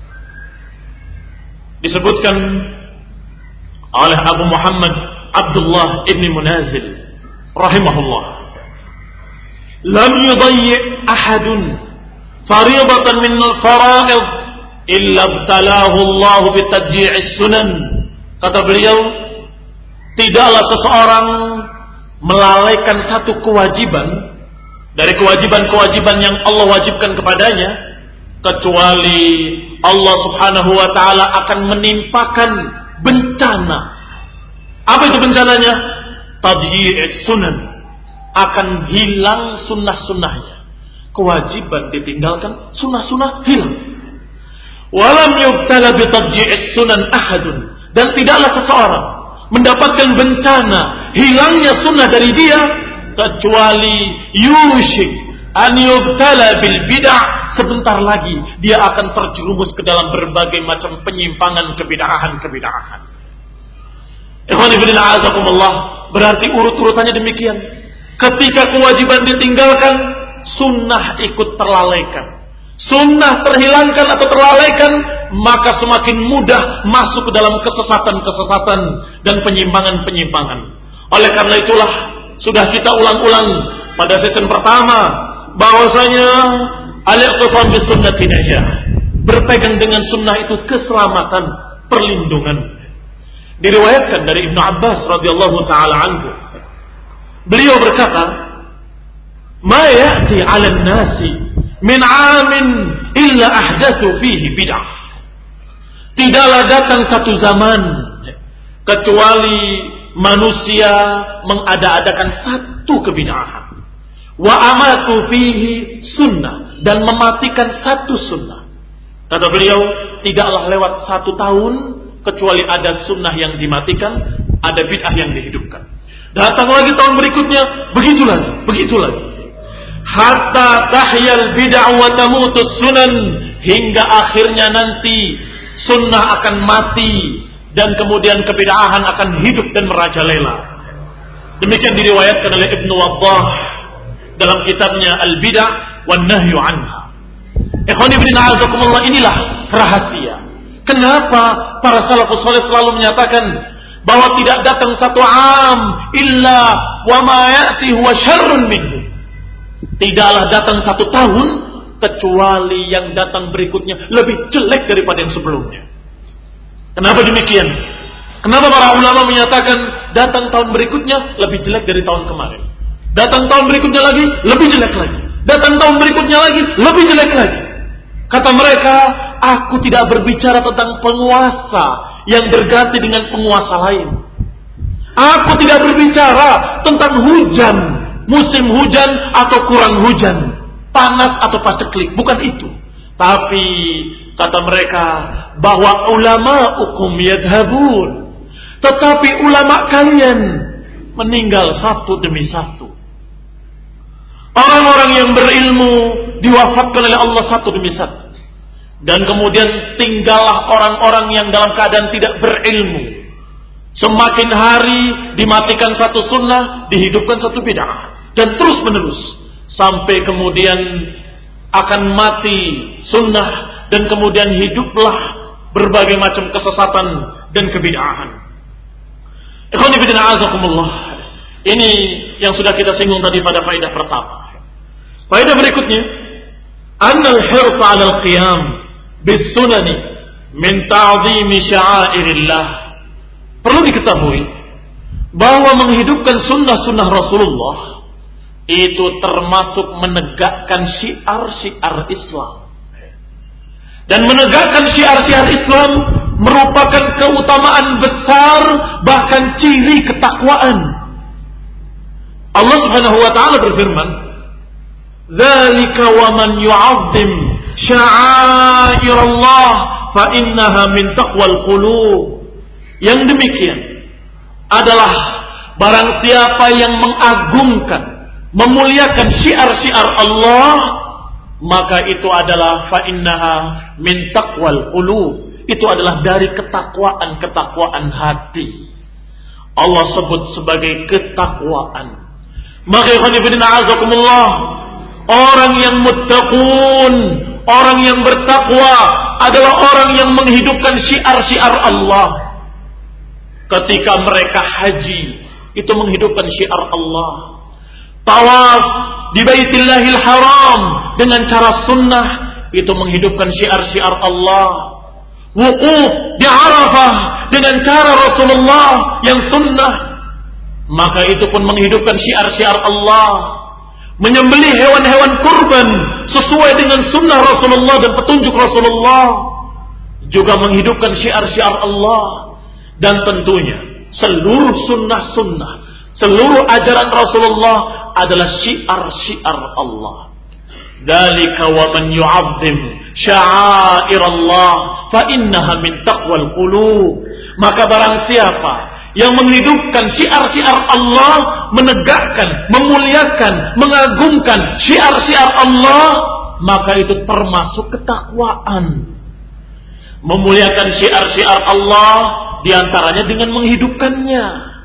Disebutkan oleh Abu Muhammad Abdullah ibn Munazil rahimahullah, lam yudayyi' ahadun fariidatan min al-fara'id illa ibtalahu Allah bitadji'is sunan. Kata beliau, tidaklah seseorang melalaikan satu kewajiban dari kewajiban-kewajiban yang Allah wajibkan kepadanya, kecuali Allah subhanahu wa ta'ala akan menimpakan bencana. Apa itu bencananya? Tadji'is sunan, akan hilang sunnah-sunnahnya. Kewajiban ditinggalkan, sunnah-sunnah hilang. Walam yubtala bitadji'is sunan ahadun, dan tidaklah seseorang mendapatkan bencana hilangnya sunnah dari dia, kecuali yushik an yubtala bil bid'ah, sebentar lagi dia akan terjerumus ke dalam berbagai macam penyimpangan, kebid'ahan-kebid'ahan. Ikhwani fillah azakumullah, berarti urut-urutannya demikian. Ketika kewajiban ditinggalkan, sunnah ikut terlalaikan. Sunnah terhilangkan atau terlalaikan, maka semakin mudah masuk ke dalam kesesatan-kesesatan dan penyimpangan-penyimpangan. Oleh karena itulah sudah kita ulang-ulang pada season pertama bahwasanya al-iqtisam bis sunnati najah, berpegang dengan sunnah itu keselamatan, perlindungan. Diriwayatkan dari Ibnu Abbas radhiyallahu taala anhu. Beliau berkata, "Ma ya'ti 'alan nasi min 'amin illa ahdatsu fihi bid'ah." Tidaklah datang satu zaman kecuali manusia mengada-adakan satu kebid'ahan. Wa amatu fihi sunnah, dan mematikan satu sunnah. Kata beliau, tidaklah lewat satu tahun kecuali ada sunnah yang dimatikan, ada bid'ah yang dihidupkan. Datang lagi tahun berikutnya, begitu lagi, begitu lagi. Hatta tahyal bid'ah wa tamutus sunan, hingga akhirnya nanti sunnah akan mati dan kemudian kebid'ahan akan hidup dan merajalela. Demikian diriwayatkan oleh Ibnu Waddah dalam kitabnya Al-Bid'ah wan Nahyu anha. Ikhwani fillah, a'azakumullah, inilah rahasia. Kenapa para salafus saleh selalu menyatakan bahwa tidak datang satu am illa wa ma ya'ti huwa syarrun minhu. Tidaklah datang satu tahun kecuali yang datang berikutnya lebih jelek daripada yang sebelumnya. Kenapa demikian? Kenapa para ulama menyatakan datang tahun berikutnya lebih jelek dari tahun kemarin? Datang tahun berikutnya lagi lebih jelek lagi. Datang tahun berikutnya lagi lebih jelek lagi. Kata mereka, aku tidak berbicara tentang penguasa yang berganti dengan penguasa lain. Aku tidak berbicara tentang hujan, musim hujan atau kurang hujan, panas atau paceklik, bukan itu. Tapi kata mereka bahwa ulama hukum yadhabun, tetapi ulama kalian meninggal satu demi satu. Orang-orang yang berilmu diwafatkan oleh Allah satu demi satu. Dan kemudian tinggallah orang-orang yang dalam keadaan tidak berilmu. Semakin hari dimatikan satu sunnah, dihidupkan satu bid'ah. Dan terus menerus. Sampai kemudian akan mati sunnah. Dan kemudian hiduplah berbagai macam kesesatan dan kebid'ahan. Ikhwani fillah, a'azakumullah. Ini yang sudah kita singgung tadi pada faedah pertama. Faedah berikutnya, annal hirsa 'alal qiyam bis sunani min ta'zimi sya'airillah. Perlu diketahui bahwa menghidupkan sunnah-sunnah Rasulullah itu termasuk menegakkan syiar-syiar Islam. Dan menegakkan syiar-syiar Islam merupakan keutamaan besar, bahkan ciri ketakwaan. Allah Subhanahu wa taala berfirman, "Dzalika wa man yu'azzim sya'airallah fa innaha min taqwal qulub." Yang demikian adalah barang siapa yang mengagungkan, memuliakan syiar-syiar Allah, maka itu adalah fa innaha min taqwal qulub. Itu adalah dari ketakwaan-ketakwaan hati. Allah sebut sebagai ketakwaan. Maka ikhwanifidina azakumullah, orang yang muttaqun, orang yang bertakwa adalah orang yang menghidupkan syiar-syiar Allah. Ketika mereka haji, itu menghidupkan syiar Allah. Tawaf di Baitillahil Haram dengan cara sunnah, itu menghidupkan syiar-syiar Allah. Wukuf di Arafah dengan cara Rasulullah yang sunnah, maka itu pun menghidupkan syiar-syiar Allah. Menyembelih hewan-hewan kurban sesuai dengan sunnah Rasulullah dan petunjuk Rasulullah juga menghidupkan syiar-syiar Allah. Dan tentunya seluruh sunnah-sunnah, seluruh ajaran Rasulullah adalah syiar-syiar Allah. Dzalika wa man yu'azzim sya'airallah fa innaha min taqwal qulub. Maka barang siapa yang menghidupkan syiar-syiar Allah, menegakkan, memuliakan, mengagungkan syiar-syiar Allah, maka itu termasuk ketakwaan. Memuliakan syiar-syiar Allah diantaranya dengan menghidupkannya,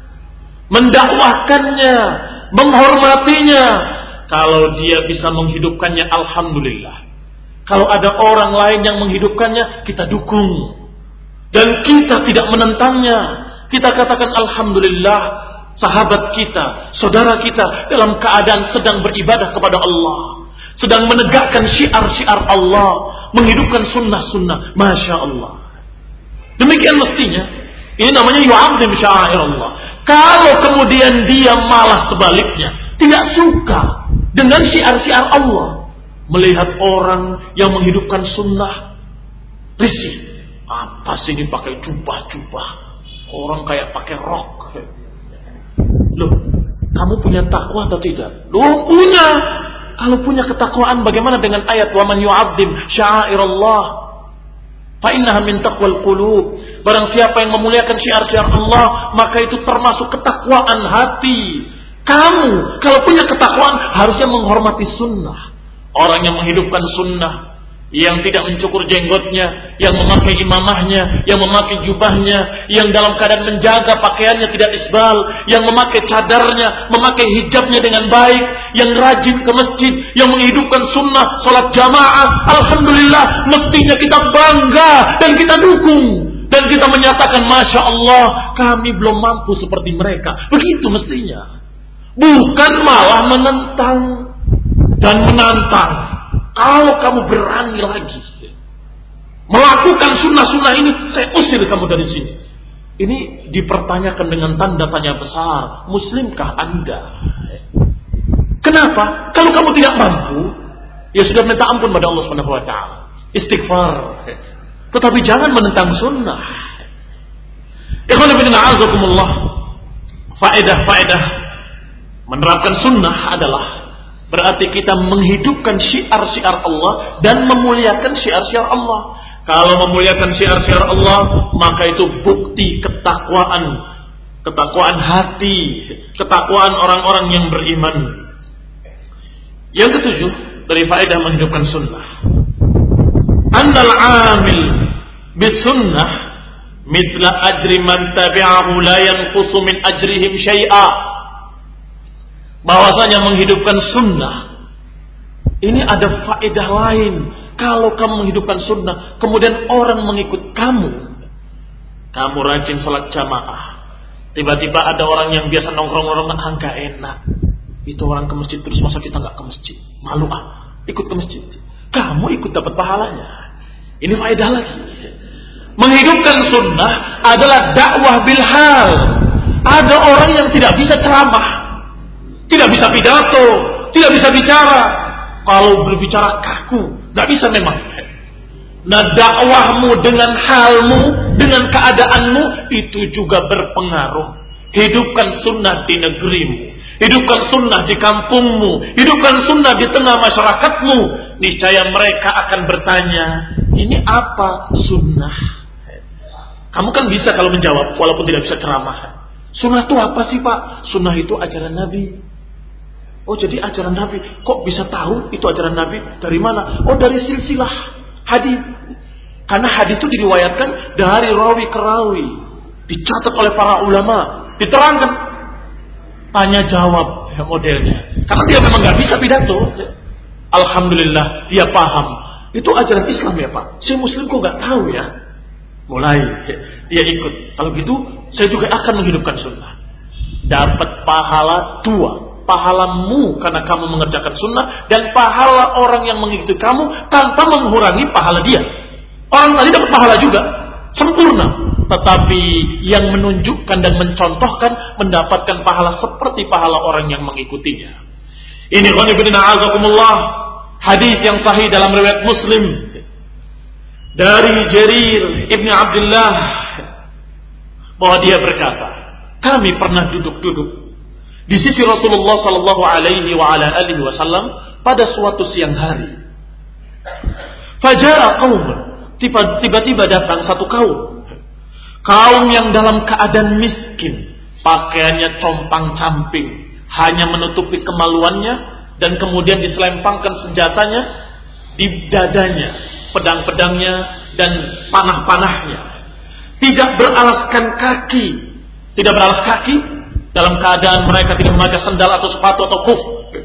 mendakwahkannya, menghormatinya. Kalau dia bisa menghidupkannya, alhamdulillah. Kalau ada orang lain yang menghidupkannya, kita dukung. Dan kita tidak menentangnya. Kita katakan alhamdulillah, sahabat kita, saudara kita dalam keadaan sedang beribadah kepada Allah, sedang menegakkan syiar-syiar Allah, menghidupkan sunnah-sunnah. Masya Allah. Demikian mestinya. Ini namanya yu'azzim sya'airallah. Kalau kemudian dia malah sebaliknya, tidak suka dengan syiar-syiar Allah, melihat orang yang menghidupkan sunnah, risih. Apa sih ini pakai jubah-jubah? Orang kayak pakai rok. Loh, kamu punya takwa atau tidak? Loh, punya. Kalau punya ketakwaan, bagaimana dengan ayat wa man yu'azzim sya'airallah fa innaha min taqwal qulub. Barang siapa yang memuliakan syiar-syiar Allah, maka itu termasuk ketakwaan hati. Kamu kalau punya ketakwaan harusnya menghormati sunnah. Orang yang menghidupkan sunnah, yang tidak mencukur jenggotnya, yang memakai imamahnya, yang memakai jubahnya, yang dalam keadaan menjaga pakaiannya tidak isbal, yang memakai cadarnya, memakai hijabnya dengan baik, yang rajin ke masjid, yang menghidupkan sunnah, salat jamaah, alhamdulillah, mestinya kita bangga dan kita dukung. Dan kita menyatakan, Masya Allah, kami belum mampu seperti mereka. Begitu mestinya. Bukan malah menentang dan menantang. Kalau kamu berani lagi melakukan sunnah-sunnah ini, saya usir kamu dari sini. Ini dipertanyakan dengan tanda tanya besar. Muslimkah Anda? Kenapa? Kalau kamu tidak mampu, ya sudah minta ampun pada Allah Subhanahu wa taala. Istighfar. Tetapi jangan menentang sunnah. Ikhwan fillah, a'azakumullah. Faedah-faedah menerapkan sunnah adalah berarti kita menghidupkan syiar-syiar Allah dan memuliakan syiar-syiar Allah. Kalau memuliakan syiar-syiar Allah, maka itu bukti ketakwaan, ketakwaan hati, ketakwaan orang-orang yang beriman. Yang ketujuh dari faedah menghidupkan sunnah, annal amil bisunnah mithla ajri man tabi'ahu la yanqusu min ajrihim syai'a. Bahwasanya menghidupkan sunnah ini ada faedah lain. Kalau kamu menghidupkan sunnah, kemudian orang mengikut kamu, kamu rajin sholat jamaah, tiba-tiba ada orang yang biasa nongkrong-nongkrong, ah nggak enak, itu orang ke masjid terus, masa kita nggak ke masjid, malu ah, ikut ke masjid, kamu ikut dapat pahalanya. Ini faedah lagi. Menghidupkan sunnah adalah dakwah bilhal. Ada orang yang tidak bisa ceramah, tidak bisa pidato, tidak bisa bicara. Kalau berbicara kaku, tidak bisa memang. Nah, dakwahmu dengan halmu, dengan keadaanmu, itu juga berpengaruh. Hidupkan sunnah di negerimu, hidupkan sunnah di kampungmu, hidupkan sunnah di tengah masyarakatmu. Niscaya mereka akan bertanya, ini apa sunnah? Kamu kan bisa kalau menjawab, walaupun tidak bisa ceramah. Sunnah itu apa sih Pak? Sunnah itu ajaran Nabi. Oh, jadi ajaran Nabi. Kok bisa tahu itu ajaran Nabi? Dari mana? Oh, dari silsilah hadis. Karena hadis itu diriwayatkan dari rawi ke rawi, dicatat oleh para ulama, diterangkan. Tanya jawab ya modelnya. Karena dia memang nggak bisa pidato. Alhamdulillah dia paham. Itu ajaran Islam ya Pak. Si Muslim kok nggak tahu ya? Mulai dia ikut. Kalau gitu, saya juga akan menghidupkan sunnah. Dapat pahala dua. Pahalamu karena kamu mengerjakan sunnah, dan pahala orang yang mengikuti kamu tanpa mengurangi pahala dia. Orang tadi dapat pahala juga, sempurna. Tetapi yang menunjukkan dan mencontohkan mendapatkan pahala seperti pahala orang yang mengikutinya. Ini qanibina azakumullah, hadis yang sahih dalam riwayat Muslim dari Jarir ibn Abdullah, bahwa dia berkata, kami pernah duduk-duduk di sisi Rasulullah sallallahu alaihi wa ala alihi wasallam pada suatu siang hari. Faja'a qaumun, tiba-tiba datang satu kaum. Kaum yang dalam keadaan miskin, pakaiannya compang-camping, hanya menutupi kemaluannya, dan kemudian diselempangkan senjatanya di dadanya, pedang-pedangnya dan panah-panahnya. Tidak beralaskan kaki, tidak beralas kaki, dalam keadaan mereka tidak memakai sandal atau sepatu atau khuf.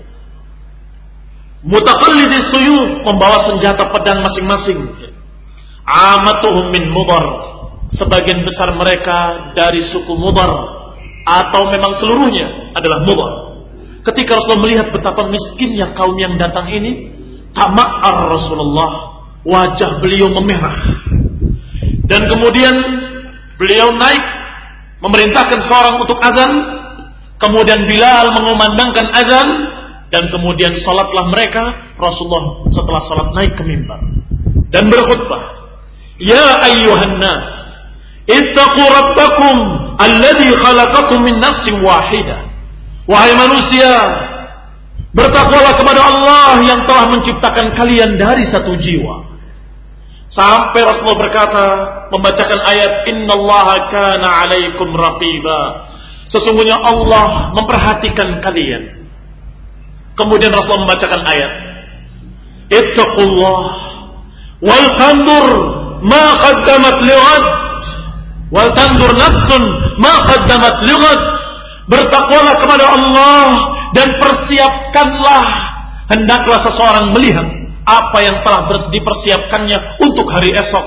Mutaqallidis suyuf, membawa senjata pedang masing-masing. Amatuhum min Mudar, sebagian besar mereka dari suku Mudar, atau memang seluruhnya adalah Mudar. Ketika Rasulullah melihat betapa miskinnya kaum yang datang ini, tama'ar Rasulullah, wajah beliau memerah. Dan kemudian beliau naik memerintahkan seorang untuk azan, kemudian Bilal mengumandangkan azan, dan kemudian salatlah mereka. Rasulullah setelah salat naik ke mimbar dan berkhutbah, "Ya ayyuhan nas, ittaqu rabbakum alladzi khalaqakum min nafsin wahidah." Wahai manusia, bertakwalah kepada Allah yang telah menciptakan kalian dari satu jiwa. Sampai Rasulullah berkata, membacakan ayat, "Innallaha kana 'alaikum raqiba." Sesungguhnya Allah memperhatikan kalian. Kemudian Rasulullah membacakan ayat, "Ittaqullah wal tandur ma qaddamat lighad wal tandur nafsun ma qaddamat lighad." Bertakwalah kepada Allah dan persiapkanlah, hendaklah seseorang melihat apa yang telah dipersiapkannya untuk hari esok.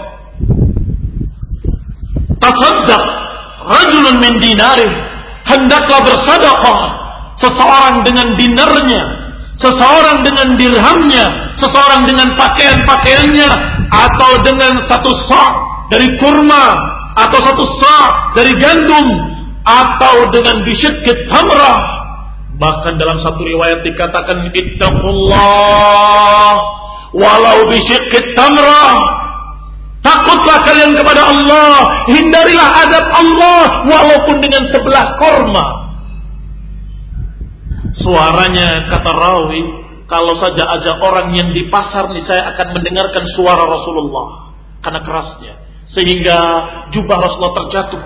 Tasaddaq rajulun min dinarih, hendaklah bersedekah seseorang dengan dinarnya, seseorang dengan dirhamnya, seseorang dengan pakaian-pakaiannya, atau dengan satu sa' dari kurma, atau satu sa' dari gandum, atau dengan bisyikit tamrah. Bahkan dalam satu riwayat dikatakan, "Ittaqullah walau bisyikit tamrah." Takutlah kalian kepada Allah, hindarilah adab Allah walaupun dengan sebelah korma. Suaranya, kata rawi, kalau saja ada orang yang di pasar nih, saya akan mendengarkan suara Rasulullah karena kerasnya, sehingga jubah Rasulullah terjatuh.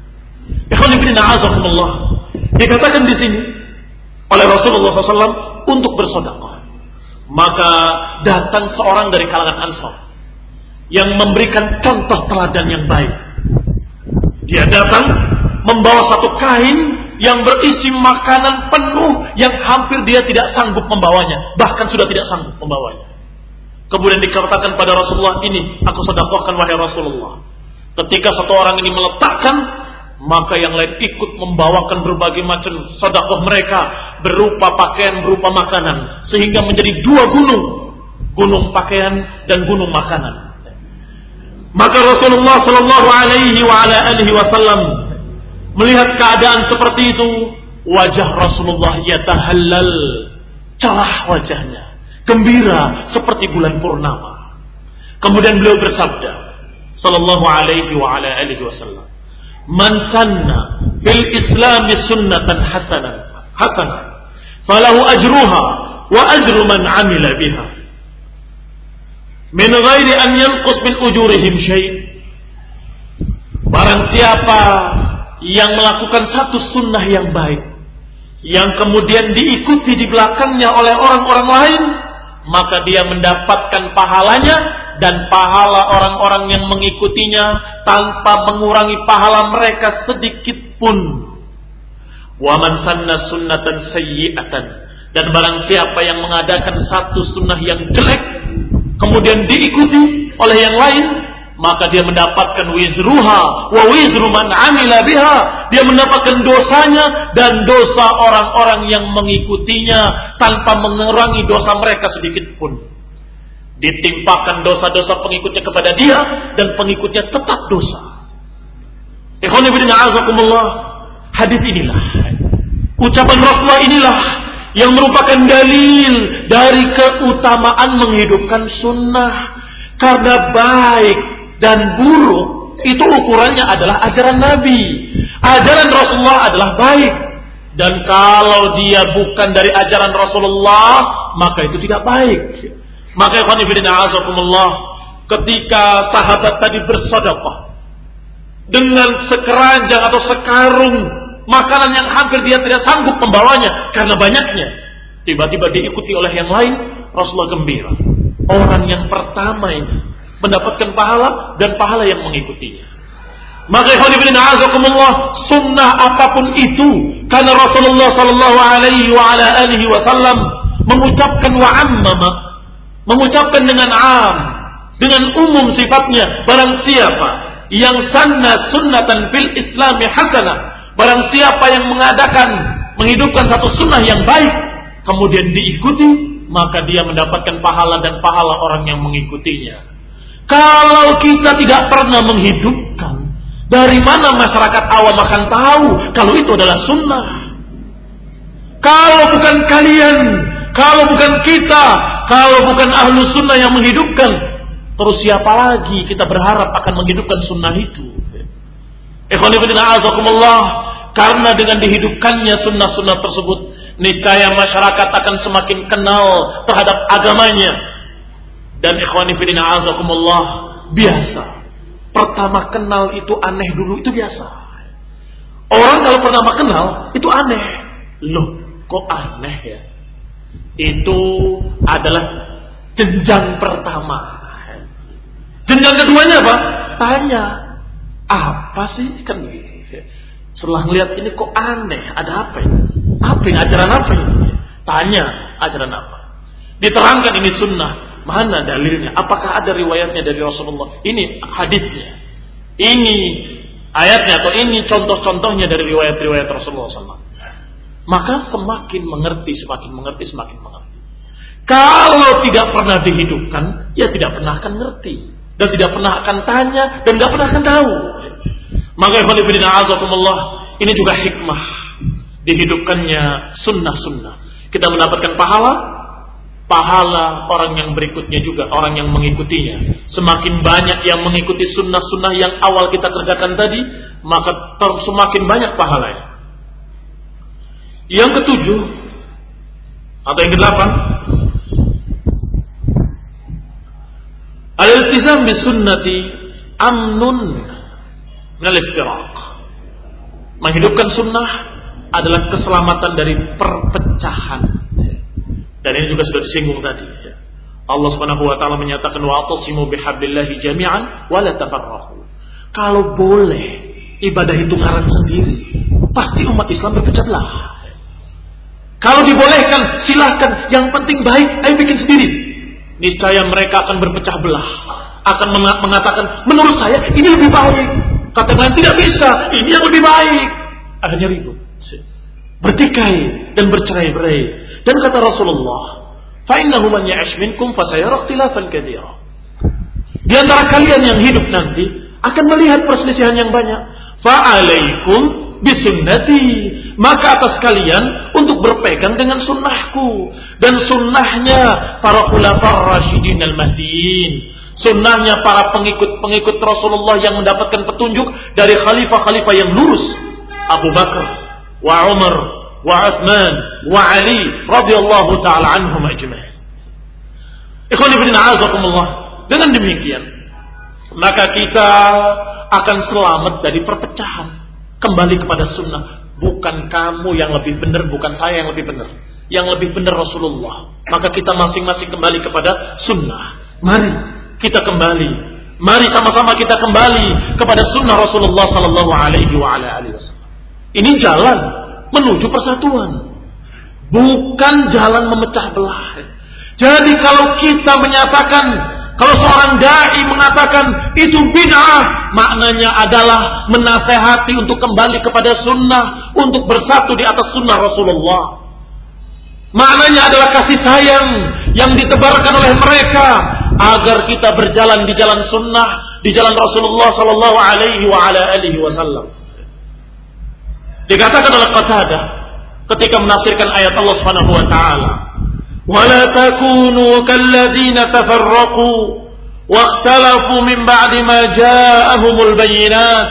Dikatakan di sini oleh Rasulullah shallallahu alaihi wasallam untuk bersedekah. Maka datang seorang dari kalangan Ansar yang memberikan contoh teladan yang baik. Dia datang membawa satu kain yang berisi makanan penuh yang hampir dia tidak sanggup membawanya, bahkan sudah tidak sanggup membawanya. Kemudian dikatakan pada Rasulullah, "Ini aku sedekahkan wahai Rasulullah." Ketika satu orang ini meletakkan, maka yang lain ikut membawakan berbagai macam sedekah mereka berupa pakaian, berupa makanan, sehingga menjadi dua gunung, gunung pakaian dan gunung makanan. Maka Rasulullah sallallahu alaihi wa ala alihi wasallam melihat keadaan seperti itu, wajah Rasulullah yatahallal, cerah wajahnya, gembira seperti bulan purnama. Kemudian beliau bersabda sallallahu alaihi wa ala alihi wasallam, "Man sanna fil Islam sunnatan hasanan hasanah falahu ajruha wa ajru man amila biha min ghairi an yanqus min ujurihim syai'." Barang siapa yang melakukan satu sunnah yang baik, yang kemudian diikuti di belakangnya oleh orang-orang lain, maka dia mendapatkan pahalanya dan pahala orang-orang yang mengikutinya tanpa mengurangi pahala mereka sedikit pun. Wa man sanna sunnatan sayyi'atan, dan barang siapa yang mengadakan satu sunnah yang jelek kemudian diikuti oleh yang lain, maka dia mendapatkan wizruha wa wizru man amila biha, dia mendapatkan dosanya dan dosa orang-orang yang mengikutinya tanpa mengurangi dosa mereka sedikit pun. Ditimpakan dosa-dosa pengikutnya kepada dia dan pengikutnya tetap dosa. Ikhwan fillah a'azakumullah, hadis inilah, ucapan Rasulullah inilah yang merupakan dalil dari keutamaan menghidupkan sunnah. Karena baik dan buruk itu ukurannya adalah ajaran Nabi. Ajaran Rasulullah adalah baik, dan kalau dia bukan dari ajaran Rasulullah maka itu tidak baik. Maka ikhwan fillah a'azakumullah, ketika sahabat tadi bersedekah dengan sekeranjang atau sekarung makanan yang hampir dia tidak sanggup membawanya karena banyaknya, tiba-tiba diikuti oleh yang lain, Rasulullah gembira. Orang yang pertama ini mendapatkan pahala dan pahala yang mengikutinya. Maka ikhwan fillah a'azakumullah, sunnah apapun itu, karena Rasulullah sallallahu alaihi wa ala alihi wasallam mengucapkan wa ammama, mengucapkan dengan am, dengan umum sifatnya. Barang siapa yang sanna sunnatan fil islami hasanah, barang siapa yang mengadakan, menghidupkan satu sunnah yang baik kemudian diikuti, maka dia mendapatkan pahala dan pahala orang yang mengikutinya. Kalau kita tidak pernah menghidupkan Dari mana masyarakat awam akan tahu kalau itu adalah sunnah? Kalau bukan kalian, kalau bukan kita, kalau bukan ahlu sunnah yang menghidupkan, terus siapa lagi kita berharap akan menghidupkan sunnah itu? Ikhwan fillah azakumullah, karena dengan dihidupkannya sunnah-sunnah tersebut, niscaya masyarakat akan semakin kenal terhadap agamanya. Dan ikhwan fillah azakumullah, biasa pertama kenal itu aneh dulu, itu biasa. Orang kalau pertama kenal itu aneh. Loh, kok aneh ya? Itu adalah jenjang pertama. Jenjang keduanya apa? Tanya, apa sih kan gitu. Setelah melihat ini kok aneh, ada apa ini? Apa ini? Ajaran apa ini? Tanya, ajaran apa? Diterangkan ini sunnah. Mana dalilnya? Apakah ada riwayatnya dari Rasulullah? Ini hadisnya. Ini ayatnya atau ini contoh-contohnya dari riwayat-riwayat Rasulullah shallallahu alaihi wasallam. Maka semakin mengerti, semakin mengerti, semakin mengerti. Kalau tidak pernah dihidupkan, ya tidak pernah akan ngerti. Dan tidak pernah akan tanya, dan tidak pernah akan tahu. Maka ikhwan fillah azakumullah, ini juga hikmah dihidupkannya sunnah-sunnah. Kita mendapatkan pahala, pahala orang yang berikutnya juga, orang yang mengikutinya. Semakin banyak yang mengikuti sunnah-sunnah yang awal kita kerjakan tadi, maka semakin banyak pahalanya. Yang ketujuh atau yang kedelapan, al-iltizam bisunnati amnun minal iftiraq. Menghidupkan sunnah adalah keselamatan dari perpecahan. Dan ini juga sudah disinggung tadi. Allah Subhanahu wa taala menyatakan wa'tasimu bihablillahi jami'an wa la tafarraqu. Kalau boleh ibadah itu ngarang sendiri, pasti umat Islam berpecah belah. Kalau dibolehkan, silahkan. Yang penting baik, ayo bikin sendiri. Niscaya mereka akan berpecah belah. Akan mengatakan, menurut saya ini lebih baik. Kata lain, tidak bisa, ini yang lebih baik. Akhirnya ribut, bertikai dan bercerai-berai. Dan kata Rasulullah, فَإِنَّهُ مَنْ يَعِشْ مِنْكُمْ فَسَيَرَى اخْتِلَافًا كَثِيرًا. Di antara kalian yang hidup nanti akan melihat perselisihan yang banyak. فَعَلَيْكُمْ بِسُنَّتِي. Maka atas kalian untuk berpegang dengan sunnahku dan sunnahnya para khulafar rasyidin al-mahdiin, sunnahnya para pengikut-pengikut Rasulullah yang mendapatkan petunjuk dari khalifah-khalifah yang lurus, Abu Bakar wa Umar wa Uthman wa Ali radhiyallahu taala anhum ajma'in. Ikhwan fillah azakumullah, dengan demikian maka kita akan selamat dari perpecahan, kembali kepada sunnah. Bukan kamu yang lebih benar, bukan saya yang lebih benar. Yang lebih benar Rasulullah. Maka kita masing-masing kembali kepada sunnah. Mari kita kembali. Mari sama-sama kita kembali kepada sunnah Rasulullah sallallahu alaihi wa ala alihi wasallam. Ini jalan menuju persatuan, bukan jalan memecah belah. Jadi kalau kita menyatakan, kalau seorang dai mengatakan itu bid'ah, maknanya adalah menasehati untuk kembali kepada sunnah, untuk bersatu di atas sunnah Rasulullah. Maknanya adalah kasih sayang yang ditebarkan oleh mereka agar kita berjalan di jalan sunnah, di jalan Rasulullah sallallahu alaihi wa ala alihi wasallam. Dikatakan oleh Qatadah ketika menafsirkan ayat Allah Subhanahu wa taala, وَلَا تَكُونُوا كَالَّذِينَ تَفَرَّقُوا وَاخْتَلَفُوا مِنْ بَعْدِ مَا جَاءَهُمُ الْبَيِّنَاتُ.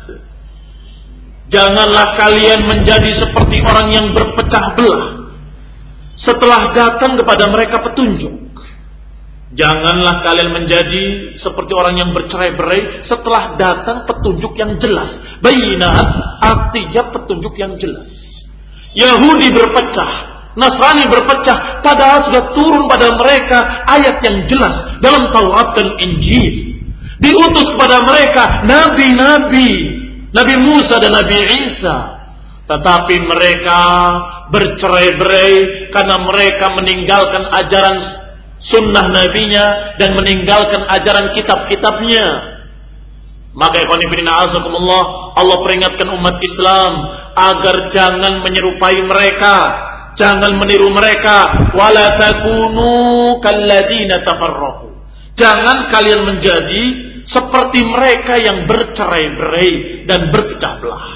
Janganlah kalian menjadi seperti orang yang berpecah belah setelah datang kepada mereka petunjuk. Janganlah kalian menjadi seperti orang yang bercerai-berai setelah datang petunjuk yang jelas. Bayyinat artinya petunjuk yang jelas. Yahudi berpecah, Nasrani berpecah, padahal sudah turun pada mereka ayat yang jelas dalam Taurat dan Injil. Diutus kepada mereka nabi-nabi, Nabi Musa dan Nabi Isa. Tetapi mereka bercerai-berai karena mereka meninggalkan ajaran sunnah nabinya dan meninggalkan ajaran kitab-kitabnya. Maka ikhwan fillah azakumullah, Allah peringatkan umat Islam agar jangan menyerupai mereka, jangan meniru mereka. Wala takunu kalladzina tafarraqu. Jangan kalian menjadi seperti mereka yang bercerai-berai dan berpecah belah.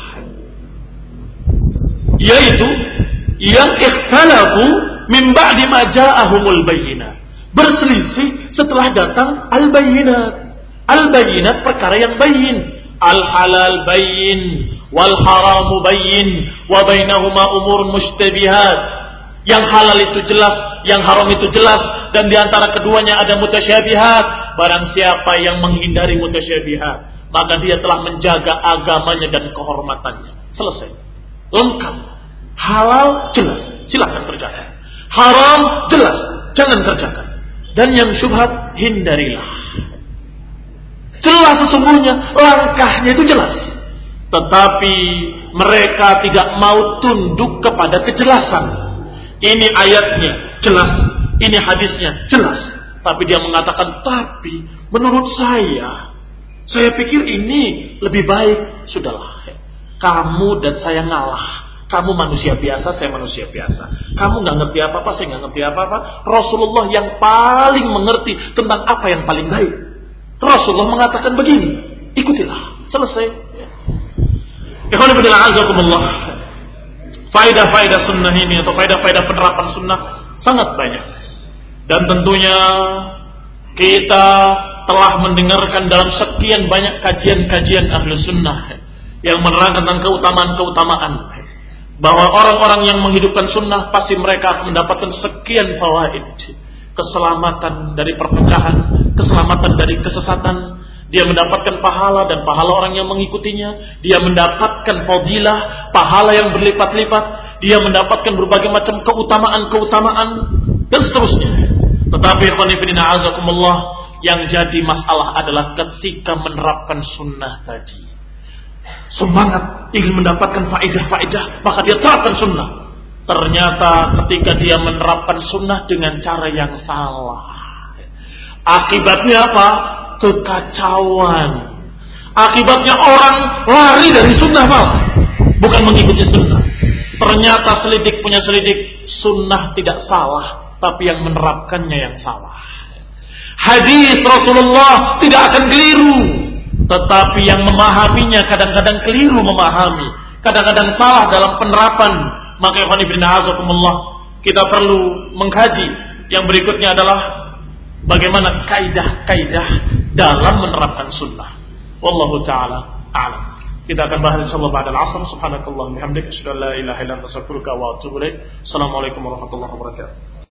Yaitu yang ikhtalafu min ba'di ma ja'ahumul bayyinat. Berselisih setelah datang al-bayyinat. Al-bayyinat perkara yang bayyin. Al-halal bayyin wal haramu bayyin wa bainahuma umurun mushtabihat. Yang halal itu jelas, yang haram itu jelas, dan di antara keduanya ada mutasyabihat. Barang siapa yang menghindari mutasyabihat, maka dia telah menjaga agamanya dan kehormatannya. Selesai. Lengkap. Halal jelas, silakan kerjakan. Haram jelas, jangan kerjakan. Dan yang syubhat hindarilah. Jelas sesungguhnya, langkahnya itu jelas. Tetapi mereka tidak mau tunduk kepada kejelasan. Ini ayatnya jelas, ini hadisnya jelas. Tapi dia mengatakan, tapi menurut saya, saya pikir ini lebih baik. Sudahlah, kamu dan saya ngalah. Kamu manusia biasa, saya manusia biasa. Kamu gak ngerti apa-apa, saya gak ngerti apa-apa. Rasulullah yang paling mengerti tentang apa yang paling baik. Rasulullah mengatakan begini, ikutilah. Selesai. Ikhwan fillah azakumullah. Faedah-faedah sunnah ini atau faedah-faedah penerapan sunnah sangat banyak. Dan tentunya kita telah mendengarkan dalam sekian banyak kajian-kajian ahlu sunnah yang menerangkan tentang keutamaan-keutamaan, bahwa orang-orang yang menghidupkan sunnah pasti mereka akan mendapatkan sekian fawaid. Keselamatan dari perpecahan, keselamatan dari kesesatan. Dia mendapatkan pahala dan pahala orang yang mengikutinya. Dia mendapatkan fadilah, pahala yang berlipat-lipat. Dia mendapatkan berbagai macam keutamaan-keutamaan dan seterusnya. Tetapi khonifidina azakumullah, yang jadi masalah adalah ketika menerapkan sunnah tadi. Semangat ingin mendapatkan faedah-faedah, maka dia terapkan sunnah. Ternyata ketika dia menerapkan sunnah dengan cara yang salah, akibatnya apa? Kekacauan. Akibatnya orang lari dari sunnah malah, bukan mengikuti sunnah. Ternyata selidik punya selidik, sunnah tidak salah, tapi yang menerapkannya yang salah. Hadis Rasulullah tidak akan keliru, tetapi yang memahaminya kadang-kadang keliru memahami, kadang-kadang salah dalam penerapan. Maka ikhwan fillah azakumullah, kita perlu mengkaji. Yang berikutnya adalah bagaimana kaidah-kaidah dalam menerapkan sunnah. Wallahu taala a'lam. Kita akan bahas insyaallah ba'da al-'asr. Subhanakallahumma wa bihamdika asyhadu an la ilaha illa anta astaghfiruka wa atubu ilaik. Assalamualaikum warahmatullahi wabarakatuh.